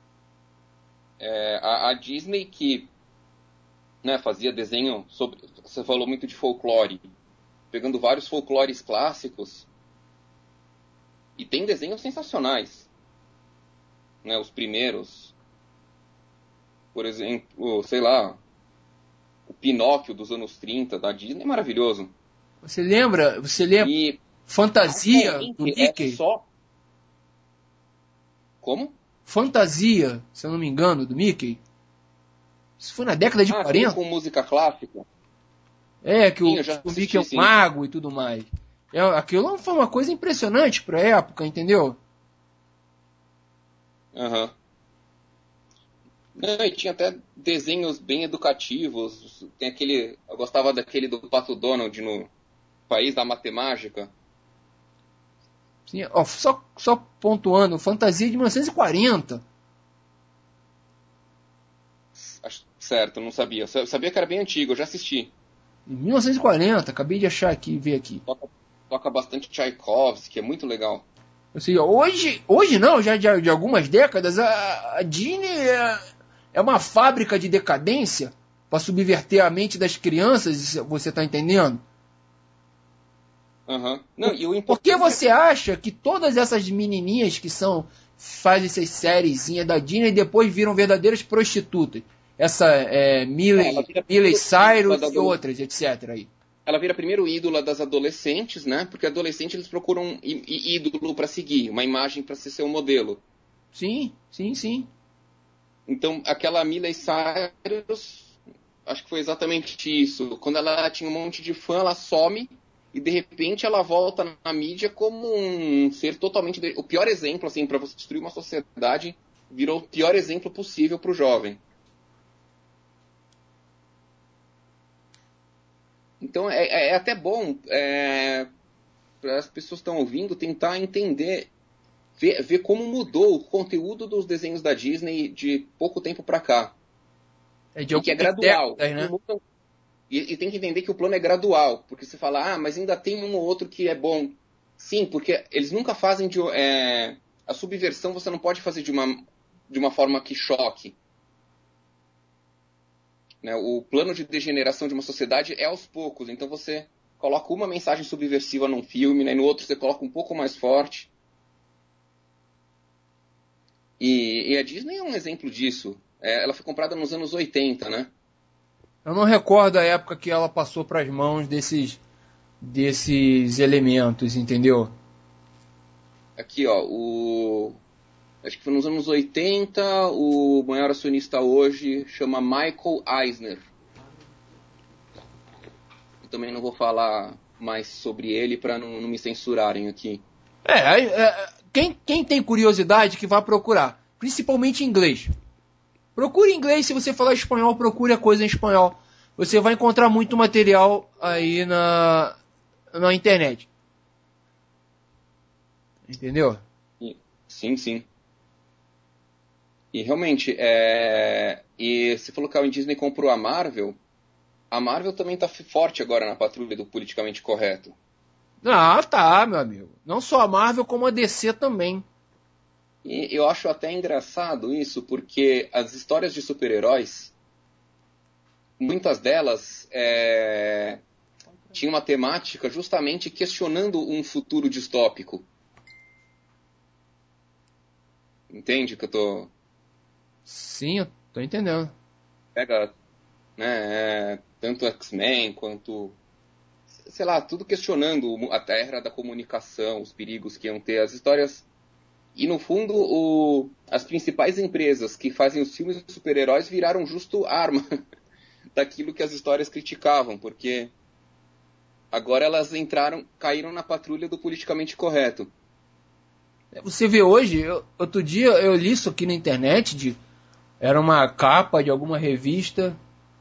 A Disney que fazia desenho sobre... Você falou muito de folclore. Pegando vários folclores clássicos. E tem desenhos sensacionais. Né, os primeiros. Por exemplo, sei lá... O Pinóquio dos anos 30 da Disney é maravilhoso. Você lembra? E Fantasia do Mickey? Como? Fantasia, se eu não me engano, do Mickey. Isso foi na década de 40. Com música clássica. Que o Mickey é um mago e tudo mais. Aquilo foi uma coisa impressionante pra época, entendeu? Uhum. Não, e tinha até desenhos bem educativos. Tem aquele. Eu gostava daquele do Pato Donald no País da Matemática. Sim, ó, só pontuando, Fantasia de 1940. Certo, não sabia. Eu sabia que era bem antigo, eu já assisti. Em 1940, acabei de achar aqui, ver aqui. Toca bastante Tchaikovsky, é muito legal. Ou seja, hoje não, já de algumas décadas, a Disney é uma fábrica de decadência para subverter a mente das crianças, você está entendendo? Uhum. Não, e Por que você acha que todas essas menininhas que fazem essas sériezinhas da Disney depois viram verdadeiras prostitutas? Essa Miley Cyrus e outras, etc. aí. Ela vira primeiro ídola das adolescentes, né? Porque adolescentes eles procuram um ídolo para seguir, uma imagem para ser seu modelo. Sim. Então, aquela Miley Cyrus, acho que foi exatamente isso. Quando ela tinha um monte de fã, ela some e de repente ela volta na mídia como um ser totalmente... O pior exemplo, assim, para você destruir uma sociedade, virou o pior exemplo possível para o jovem. Então é até bom para as pessoas que estão ouvindo tentar entender, ver como mudou o conteúdo dos desenhos da Disney de pouco tempo para cá. E que é gradual. Décadas, né? E tem que entender que o plano é gradual, porque você fala, mas ainda tem um ou outro que é bom. Sim, porque eles nunca fazem a subversão você não pode fazer de uma forma que choque. Né? O plano de degeneração de uma sociedade é aos poucos. Então você coloca uma mensagem subversiva num filme, né? E no outro você coloca um pouco mais forte. E a Disney é um exemplo disso. Ela foi comprada nos anos 80, né? Eu não recordo a época que ela passou para as mãos desses elementos, entendeu? Aqui, ó, acho que foi nos anos 80, o maior acionista hoje chama Michael Eisner. Eu também não vou falar mais sobre ele para não me censurarem aqui. Quem tem curiosidade que vá procurar, principalmente em inglês. Procure em inglês, se você falar espanhol, procure a coisa em espanhol. Você vai encontrar muito material aí na internet. Entendeu? Sim. E realmente, e você falou que a Disney comprou a Marvel também está forte agora na patrulha do politicamente correto. Ah, tá, meu amigo. Não só a Marvel, como a DC também. E eu acho até engraçado isso, porque as histórias de super-heróis, muitas delas tinham uma temática justamente questionando um futuro distópico. Entende que eu tô... Sim, eu tô entendendo. Pega, né, tanto X-Men quanto... sei lá, tudo questionando a era da comunicação, os perigos que iam ter, as histórias... E, no fundo, as principais empresas que fazem os filmes de super-heróis viraram justo arma daquilo que as histórias criticavam, porque agora elas caíram na patrulha do politicamente correto. Você vê hoje, outro dia eu li isso aqui na internet, era uma capa de alguma revista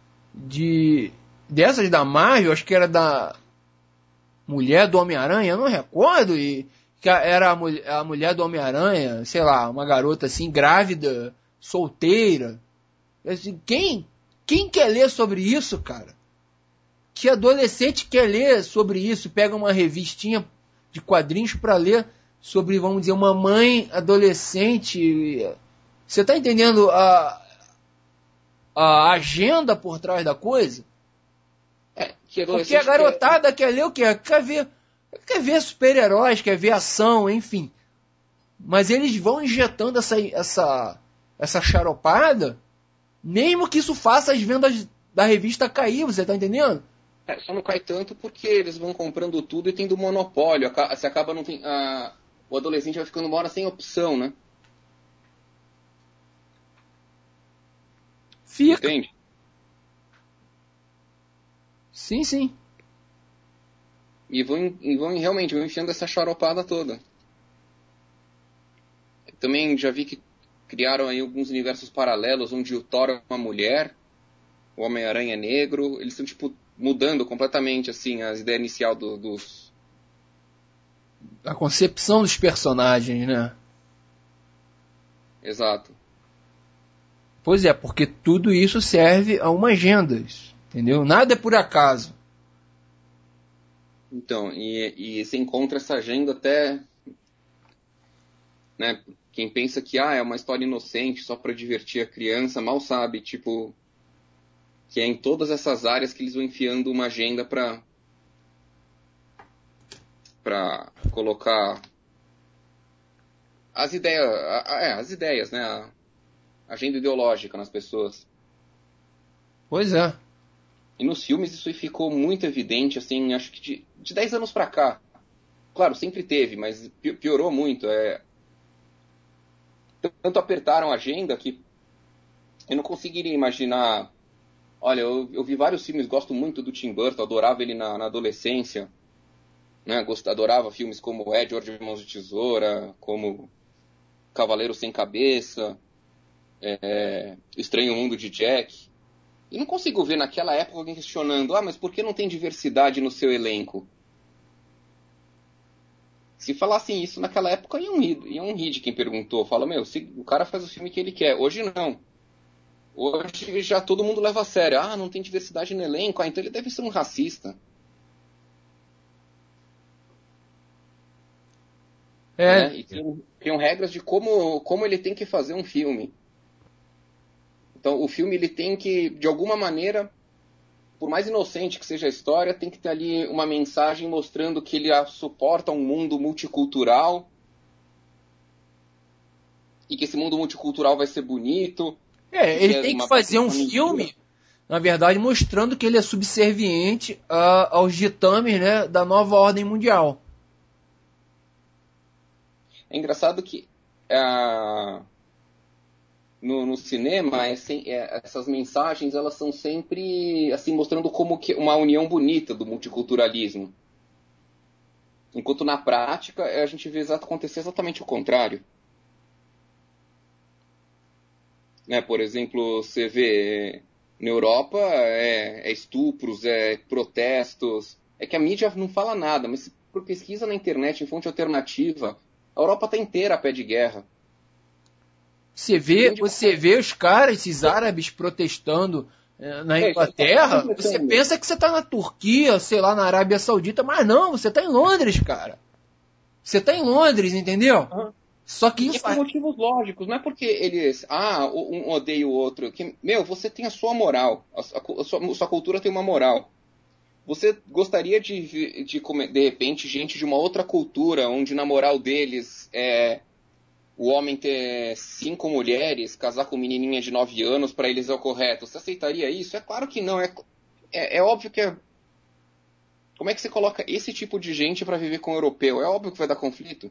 dessas da Marvel, acho que era da Mulher do Homem-Aranha, eu não recordo, e que era a mulher do Homem-Aranha, sei lá, uma garota assim, grávida, solteira. Assim, quem quer ler sobre isso, cara? Que adolescente quer ler sobre isso? Pega uma revistinha de quadrinhos para ler sobre, vamos dizer, uma mãe adolescente. Você tá entendendo a agenda por trás da coisa? Porque a garotada quer ler o quê? Quer ver super-heróis, quer ver ação, enfim. Mas eles vão injetando essa charopada, mesmo que isso faça as vendas da revista cair, você tá entendendo? Só não cai tanto porque eles vão comprando tudo e tendo monopólio. Você acaba não tem, o adolescente vai ficando uma hora sem opção, né? Fica. Entende? Sim. E vão enfiando essa charopada toda. Eu também já vi que criaram aí alguns universos paralelos onde o Thor é uma mulher, o Homem-Aranha é negro. Eles estão, tipo, mudando completamente, assim, a ideia inicial dos... A concepção dos personagens, né? Exato. Pois é, porque tudo isso serve a uma agenda, entendeu? Nada é por acaso. Então, e você encontra essa agenda até... Né, quem pensa que é uma história inocente só para divertir a criança, mal sabe, tipo, que é em todas essas áreas que eles vão enfiando uma agenda para colocar as ideias, né, a agenda ideológica nas pessoas. Pois é. E nos filmes isso ficou muito evidente, assim, acho que de 10 anos para cá. Claro, sempre teve, mas piorou muito. Tanto apertaram a agenda que eu não conseguiria imaginar... Olha, eu vi vários filmes, gosto muito do Tim Burton, adorava ele na adolescência, né? Adorava filmes como Edward de Mãos de Tesoura, como Cavaleiro Sem Cabeça, Estranho Mundo de Jack. E não consigo ver naquela época alguém questionando, mas por que não tem diversidade no seu elenco? Se falassem isso naquela época, iam rir de quem perguntou. Fala, o cara faz o filme que ele quer. Hoje não. Hoje já todo mundo leva a sério. Não tem diversidade no elenco. Então ele deve ser um racista. E tem regras de como ele tem que fazer um filme. Então o filme ele tem que, de alguma maneira, por mais inocente que seja a história, tem que ter ali uma mensagem mostrando que ele suporta um mundo multicultural e que esse mundo multicultural vai ser bonito. Ele tem que fazer um filme, na verdade, mostrando que ele é subserviente aos ditames, né, da nova ordem mundial. É engraçado que no cinema, essas mensagens elas são sempre assim, mostrando como que uma união bonita do multiculturalismo. Enquanto na prática a gente vê acontecer exatamente o contrário. Né, por exemplo, você vê na Europa estupros, protestos. É que a mídia não fala nada, mas se por pesquisa na internet, em fonte alternativa, a Europa está inteira a pé de guerra. Você vê os caras, esses árabes protestando na Inglaterra, você pensa que você está na Turquia, sei lá, na Arábia Saudita, mas não, você está em Londres, cara. Você está em Londres, entendeu? Uhum. Só que por motivos lógicos, não é porque eles, um odeia o outro. Que, você tem a sua moral, a sua cultura tem uma moral. Você gostaria de repente, gente de uma outra cultura, onde na moral deles o homem ter 5 mulheres, casar com menininha de 9 anos, para eles é o correto. Você aceitaria isso? É claro que não. É óbvio que Como é que você coloca esse tipo de gente para viver com o europeu? É óbvio que vai dar conflito.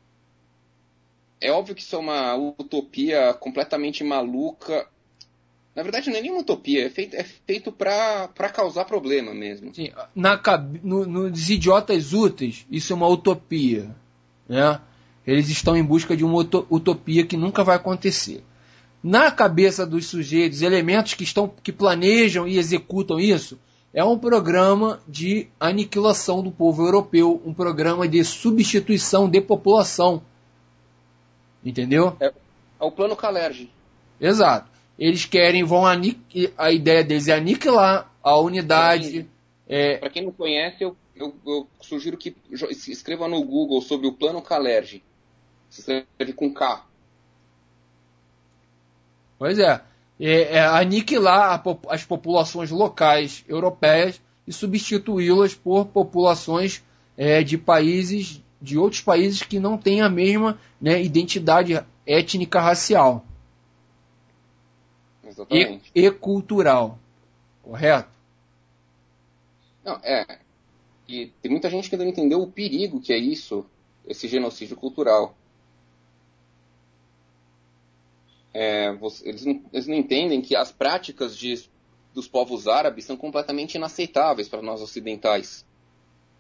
É óbvio que isso é uma utopia completamente maluca. Na verdade, não é nenhuma utopia. É feito para causar problema mesmo. Sim, nos idiotas úteis, isso é uma utopia, né? Eles estão em busca de uma utopia que nunca vai acontecer. Na cabeça dos sujeitos, elementos que planejam e executam isso, é um programa de aniquilação do povo europeu, um programa de substituição de população. Entendeu? É o plano Kalergi. Exato. Eles a ideia deles é aniquilar a unidade. Para quem não conhece, eu sugiro que escreva no Google sobre o plano Kalergi. Se escreve com K. Pois é. Aniquilar as populações locais europeias e substituí-las por populações de outros países que não têm a mesma, né, identidade étnica racial. Exatamente. E cultural. Correto? Não, E tem muita gente que ainda não entendeu o perigo que é isso, esse genocídio cultural. Eles não entendem que as práticas dos povos árabes são completamente inaceitáveis para nós ocidentais.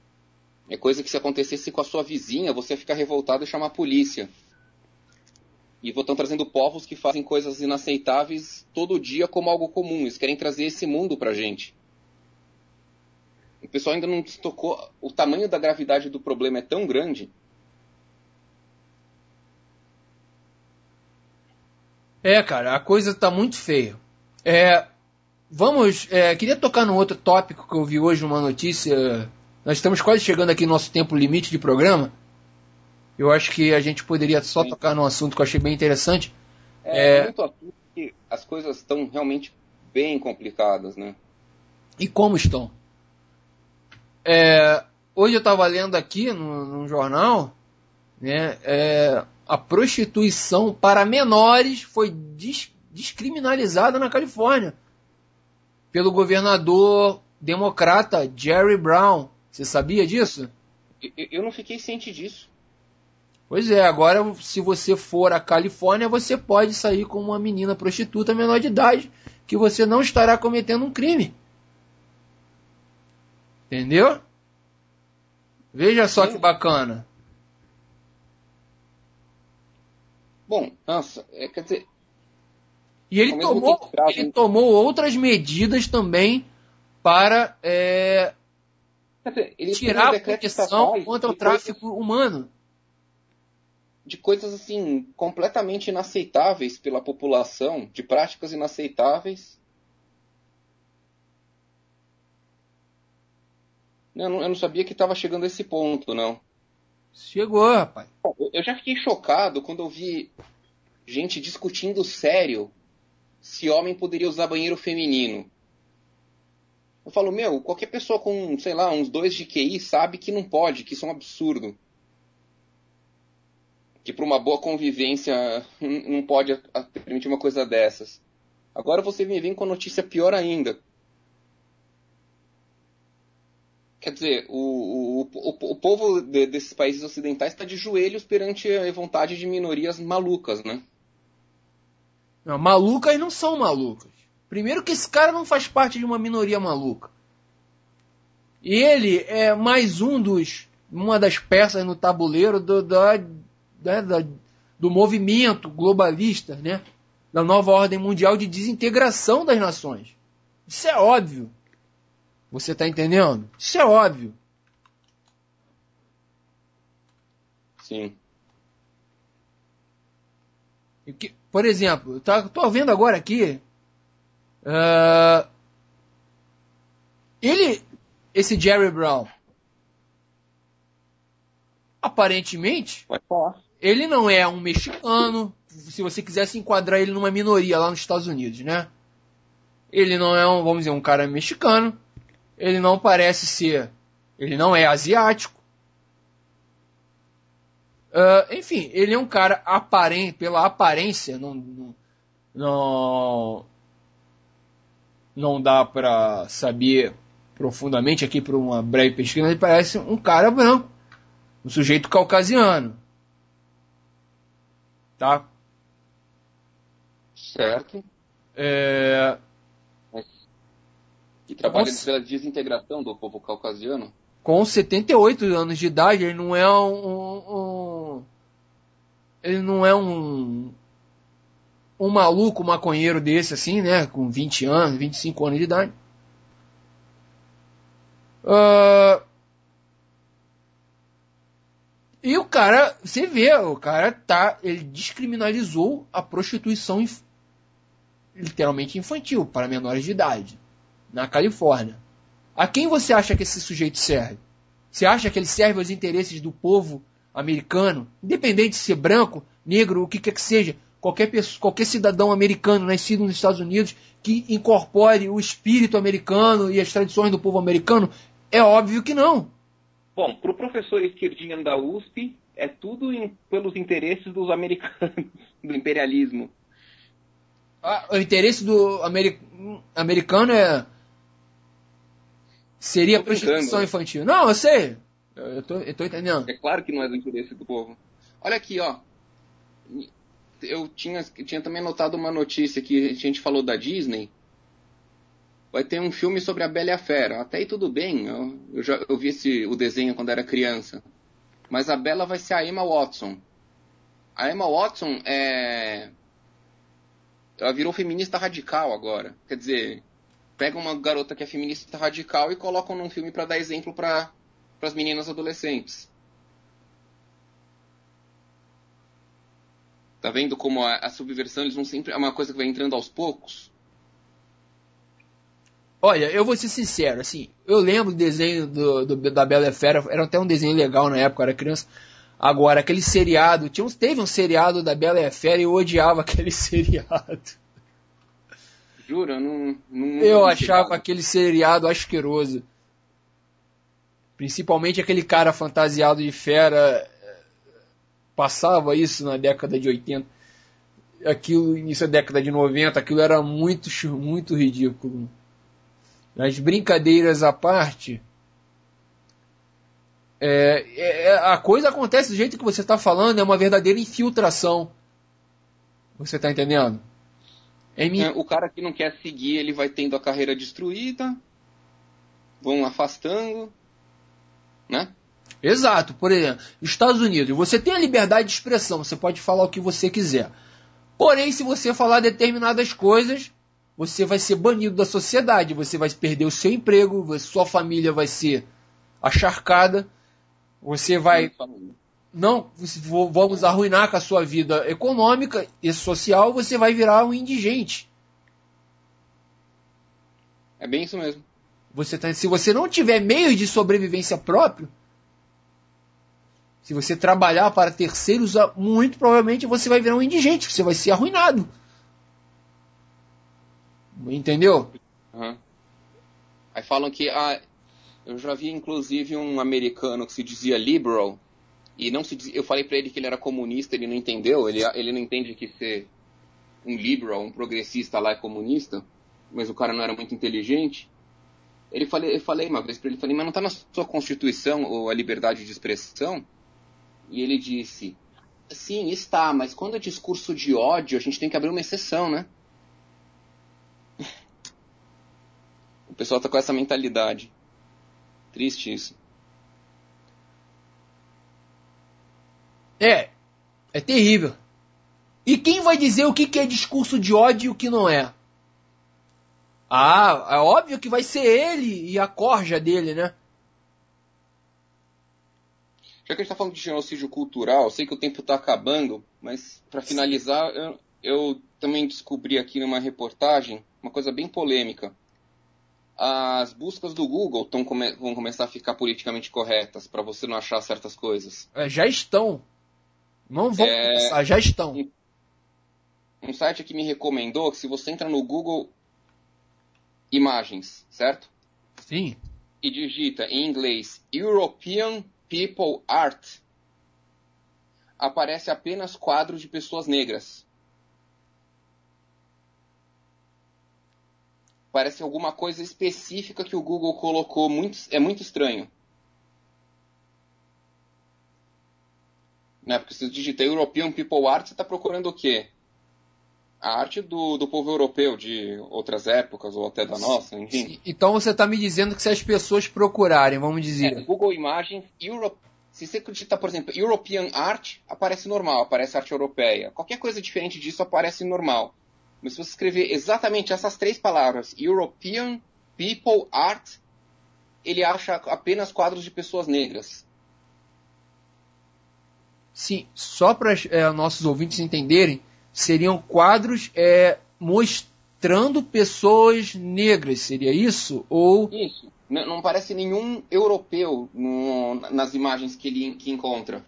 É coisa que se acontecesse com a sua vizinha, você ia ficar revoltado e chamar a polícia. E estão trazendo povos que fazem coisas inaceitáveis todo dia como algo comum. Eles querem trazer esse mundo pra gente. O pessoal ainda não se tocou. O tamanho da gravidade do problema é tão grande. Cara, a coisa tá muito feia. Queria tocar num outro tópico que eu vi hoje numa notícia. Nós estamos quase chegando aqui no nosso tempo limite de programa. Eu acho que a gente poderia só tocar num assunto que eu achei bem interessante. Muito assunto que as coisas estão realmente bem complicadas, né? E como estão? Hoje eu estava lendo aqui num jornal, né, a prostituição para menores foi descriminalizada na Califórnia pelo governador democrata Jerry Brown. Você sabia disso? Eu não fiquei ciente disso. Pois é, agora se você for à Califórnia, você pode sair com uma menina prostituta menor de idade, que você não estará cometendo um crime. Entendeu? Veja só que bacana. Bom, nossa, quer dizer... E ele tomou outras medidas também para tirar a proteção contra o tráfico humano. De coisas assim completamente inaceitáveis pela população, de práticas inaceitáveis. Eu não sabia que estava chegando a esse ponto, não. Chegou, rapaz. Eu já fiquei chocado quando eu vi gente discutindo sério se homem poderia usar banheiro feminino. Eu falo, qualquer pessoa com, sei lá, uns 2 de QI sabe que não pode, que isso é um absurdo. Que para uma boa convivência não pode permitir uma coisa dessas. Agora você vem com a notícia pior ainda. Quer dizer, o povo desses países ocidentais está de joelhos perante a vontade de minorias malucas, né? Não, malucas não são malucas. Primeiro que esse cara não faz parte de uma minoria maluca. Ele é mais uma das peças no tabuleiro do movimento globalista, né? Da nova ordem mundial de desintegração das nações. Isso é óbvio. Você está entendendo? Isso é óbvio. Sim. Por exemplo, estou vendo agora aqui. Esse Jerry Brown, aparentemente, ele não é um mexicano. Se você quisesse enquadrar ele numa minoria lá nos Estados Unidos, né? Ele não é vamos dizer, um cara mexicano. Ele não parece ser... Ele não é asiático. Enfim, ele é um cara pela aparência, não dá para saber profundamente aqui por uma breve pesquisa, ele parece um cara branco, um sujeito caucasiano. Tá? Certo. Que trabalha pela desintegração do povo caucasiano. Com 78 anos de idade, ele não é um maluco maconheiro desse assim, né? Com 20 anos, 25 anos de idade. E o cara, você vê, ele descriminalizou a prostituição literalmente infantil para menores de idade na Califórnia. A quem você acha que esse sujeito serve? Você acha que ele serve aos interesses do povo americano, independente de ser branco, negro, o que quer que seja, qualquer cidadão americano nascido nos Estados Unidos que incorpore o espírito americano e as tradições do povo americano? É óbvio que não. Bom, para o professor esquerdinha da USP, é tudo pelos interesses dos americanos, do imperialismo. O interesse do americano seria a prostituição infantil. Não, eu sei. Eu tô entendendo. É claro que não é do interesse do povo. Olha aqui, ó. Eu tinha também notado uma notícia que a gente falou da Disney. Vai ter um filme sobre a Bela e a Fera. Até aí tudo bem. Eu vi o desenho quando era criança. Mas a Bela vai ser a Emma Watson. A Emma Watson ela virou feminista radical agora. Quer dizer, pega uma garota que é feminista radical e colocam num filme para dar exemplo para as meninas adolescentes. Tá vendo como a subversão, eles vão sempre... É uma coisa que vai entrando aos poucos. Olha, eu vou ser sincero, assim, eu lembro do desenho da Bela e a Fera, era até um desenho legal na época, eu era criança. Agora, aquele seriado, teve um seriado da Bela e a Fera e eu odiava aquele seriado. Jura? Eu achava aquele seriado asqueroso. Principalmente aquele cara fantasiado de fera. Passava isso na década de 80. Aquilo, início da década de 90, aquilo era muito, muito ridículo. As brincadeiras à parte, a coisa acontece do jeito que você está falando, é uma verdadeira infiltração. Você está entendendo? O cara que não quer seguir, ele vai tendo a carreira destruída, vão afastando, né? Exato. Por exemplo, Estados Unidos, você tem a liberdade de expressão, você pode falar o que você quiser. Porém, se você falar determinadas coisas, você vai ser banido da sociedade, você vai perder o seu emprego, sua família vai ser acharcada, você vai... vamos arruinar com a sua vida econômica e social, você vai virar um indigente. É bem isso mesmo. Se você não tiver meios de sobrevivência próprio, se você trabalhar para terceiros, muito provavelmente você vai virar um indigente, você vai ser arruinado. Entendeu? Uhum. Aí falam que... eu já vi inclusive um americano que se dizia liberal, e não se diz, eu falei para ele que ele era comunista, ele não entendeu, ele não entende que ser um liberal, um progressista lá é comunista, mas o cara não era muito inteligente. Eu falei uma vez para ele, mas não está na sua Constituição ou a liberdade de expressão? E ele disse, sim, está, mas quando é discurso de ódio, a gente tem que abrir uma exceção, né? O pessoal está com essa mentalidade. Triste isso. É terrível. E quem vai dizer o que é discurso de ódio e o que não é? É óbvio que vai ser ele e a corja dele, né? Já que a gente está falando de genocídio cultural, eu sei que o tempo está acabando, mas para finalizar, eu também descobri aqui numa reportagem uma coisa bem polêmica. As buscas do Google vão começar a ficar politicamente corretas para você não achar certas coisas. Já estão. Não vão começar, já estão. Um site que me recomendou que se você entra no Google Imagens, certo? Sim. E digita em inglês European People Art, aparece apenas quadros de pessoas negras. Parece alguma coisa específica que o Google colocou, é muito estranho. Né? Porque se você digita European People Art, você está procurando o quê? A arte do povo europeu, de outras épocas, ou até da nossa, enfim. Sim. Então você está me dizendo que se as pessoas procurarem, vamos dizer... Google Imagens, se você digitar, por exemplo, European Art, aparece normal, aparece arte europeia. Qualquer coisa diferente disso aparece normal. Mas se você escrever exatamente essas 3 palavras, European People Art, ele acha apenas quadros de pessoas negras. Sim, só para nossos ouvintes entenderem, seriam quadros mostrando pessoas negras, seria isso? Ou... Isso. Não parece nenhum europeu nas imagens que encontra.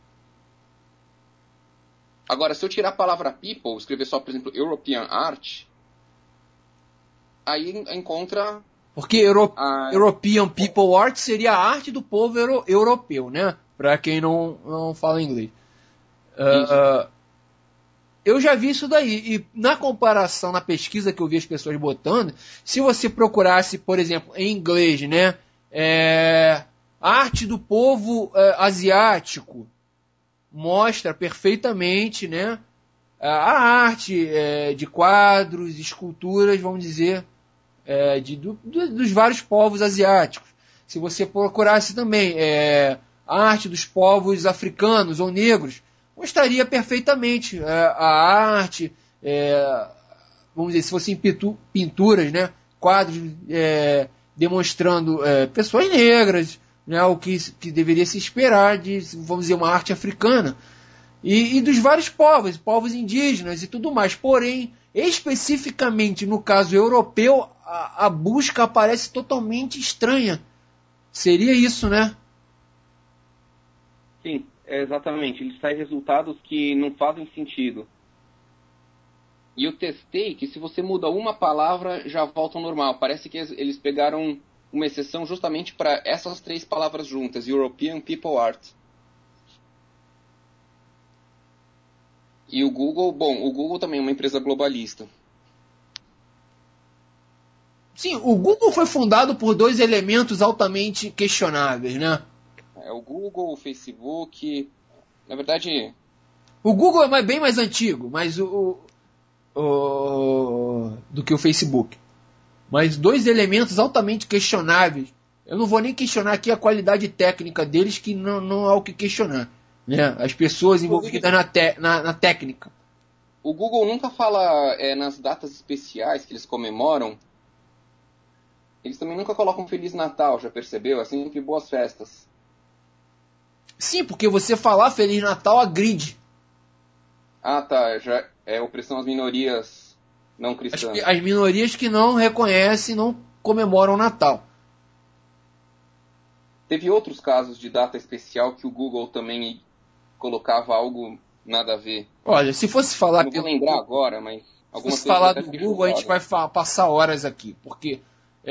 Agora, se eu tirar a palavra people, escrever só, por exemplo, European Art, aí encontra... Porque European People Art seria a arte do povo europeu, né? Para quem não fala inglês. Eu já vi isso daí. E na comparação, na pesquisa que eu vi as pessoas botando, se você procurasse, por exemplo, em inglês, né? Arte do povo asiático, mostra perfeitamente, né? A arte de quadros, esculturas, vamos dizer, dos vários povos asiáticos. Se você procurasse também a arte dos povos africanos ou negros, mostraria perfeitamente a arte, vamos dizer, se fossem pinturas, né, quadros demonstrando pessoas negras, né, o que deveria se esperar de, vamos dizer, uma arte africana, e dos vários povos indígenas e tudo mais. Porém, especificamente no caso europeu, a busca parece totalmente estranha. Seria isso, né? Sim, exatamente. Ele sai resultados que não fazem sentido. E eu testei que se você muda uma palavra, já volta ao normal. Parece que eles pegaram uma exceção justamente para essas 3 palavras juntas. European People Art. E o Google também é uma empresa globalista. Sim, o Google foi fundado por 2 elementos altamente questionáveis, né? O Google, o Facebook... Na verdade... O Google é bem mais antigo, mas do que o Facebook. Mas 2 elementos altamente questionáveis. Eu não vou nem questionar aqui a qualidade técnica deles, que não há o que questionar. Né? As pessoas envolvidas na técnica. O Google nunca fala nas datas especiais que eles comemoram. Eles também nunca colocam Feliz Natal, já percebeu? É sempre boas festas. Sim, porque você falar Feliz Natal agride. Ah, tá. Já é opressão às minorias não cristãs. As minorias que não reconhecem, não comemoram o Natal. Teve outros casos de data especial que o Google também colocava algo nada a ver. Olha, se fosse falar... Não vou lembrar agora, mas... Se fosse falar do Google, a gente vai passar horas aqui. Porque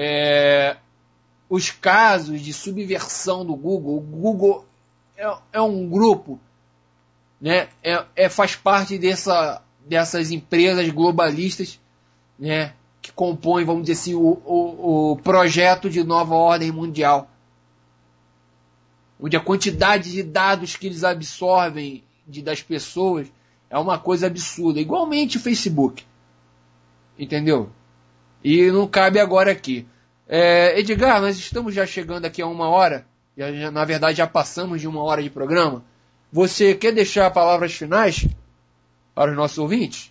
os casos de subversão do Google... O Google é um grupo... Né, faz parte dessas empresas globalistas, né, que compõem, vamos dizer assim, o projeto de nova ordem mundial, onde a quantidade de dados que eles absorvem das pessoas é uma coisa absurda, igualmente o Facebook, entendeu? E não cabe agora aqui. Edgar, nós estamos já chegando aqui a 1 hora, na verdade já passamos de 1 hora de programa. Você quer deixar palavras finais para os nossos ouvintes?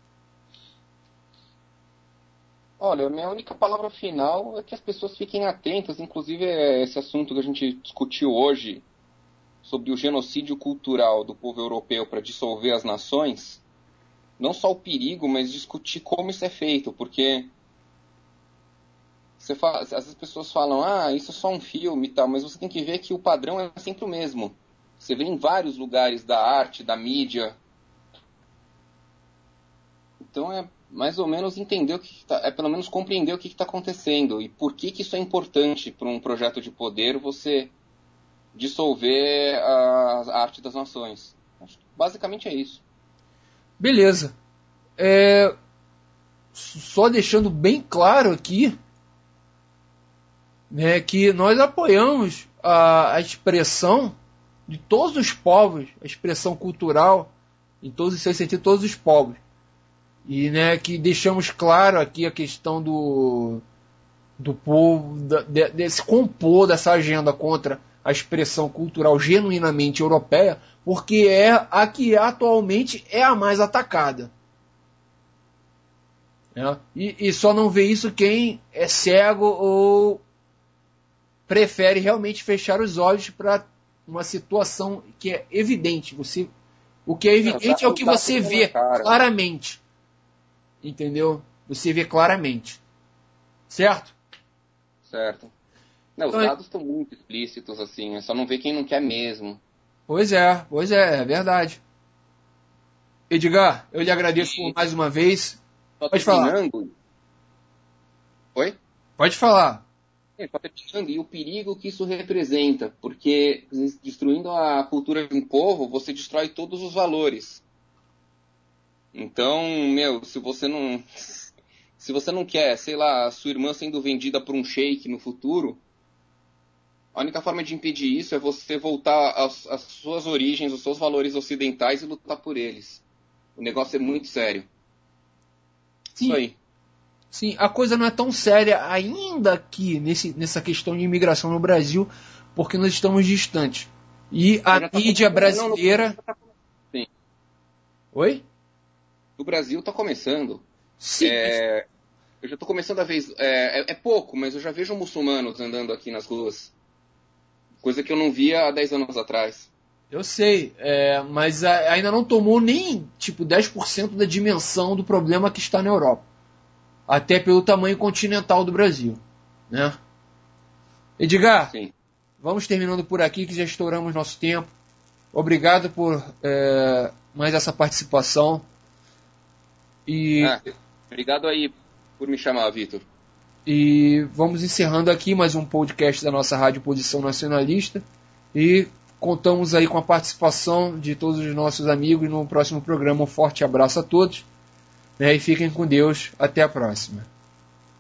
Olha, a minha única palavra final é que as pessoas fiquem atentas, inclusive esse assunto que a gente discutiu hoje, sobre o genocídio cultural do povo europeu para dissolver as nações, não só o perigo, mas discutir como isso é feito, porque as pessoas falam, isso é só um filme e tal, mas você tem que ver que o padrão é sempre o mesmo. Você vê em vários lugares da arte, da mídia. Então é mais ou menos entender pelo menos compreender o que está acontecendo e por que isso é importante para um projeto de poder, você dissolver a arte das nações. Basicamente é isso. Beleza. Só deixando bem claro aqui, né, que nós apoiamos a expressão de todos os povos, a expressão cultural, em todos os seus sentidos, todos os povos. E, né, que deixamos claro aqui a questão do povo, desse compor dessa agenda contra a expressão cultural genuinamente europeia, porque é a que atualmente é a mais atacada. E só não vê isso quem é cego ou prefere realmente fechar os olhos para uma situação que é evidente. O que é evidente é o que você vê claramente. Entendeu? Você vê claramente. Certo? Certo. Não, os dados estão muito explícitos, assim. É só não ver quem não quer mesmo. Pois é, é verdade. Edgar, eu lhe agradeço por mais uma vez. Pode falar. Oi? Pode falar. E o perigo que isso representa, porque destruindo a cultura de um povo, você destrói todos os valores. Então, se você não quer, sei lá, a sua irmã sendo vendida por um sheik no futuro, a única forma de impedir isso é você voltar às suas origens, aos seus valores ocidentais e lutar por eles. O negócio é muito sério. Sim. Isso aí. Sim, a coisa não é tão séria ainda aqui nessa questão de imigração no Brasil, porque nós estamos distantes. E a mídia brasileira... Sim. Oi? No Brasil tá começando. Sim. Eu já tô começando a ver. É pouco, mas eu já vejo muçulmanos andando aqui nas ruas. Coisa que eu não via há 10 anos atrás. Eu sei, mas ainda não tomou nem tipo 10% da dimensão do problema que está na Europa. Até pelo tamanho continental do Brasil, né? Edgar, Sim. vamos terminando por aqui que já estouramos nosso tempo. Obrigado por mais essa participação. Obrigado aí por me chamar, Vitor. E vamos encerrando aqui mais um podcast da nossa Rádio Posição Nacionalista. E contamos aí com a participação de todos os nossos amigos no próximo programa. Um forte abraço a todos, né, e fiquem com Deus. Até a próxima.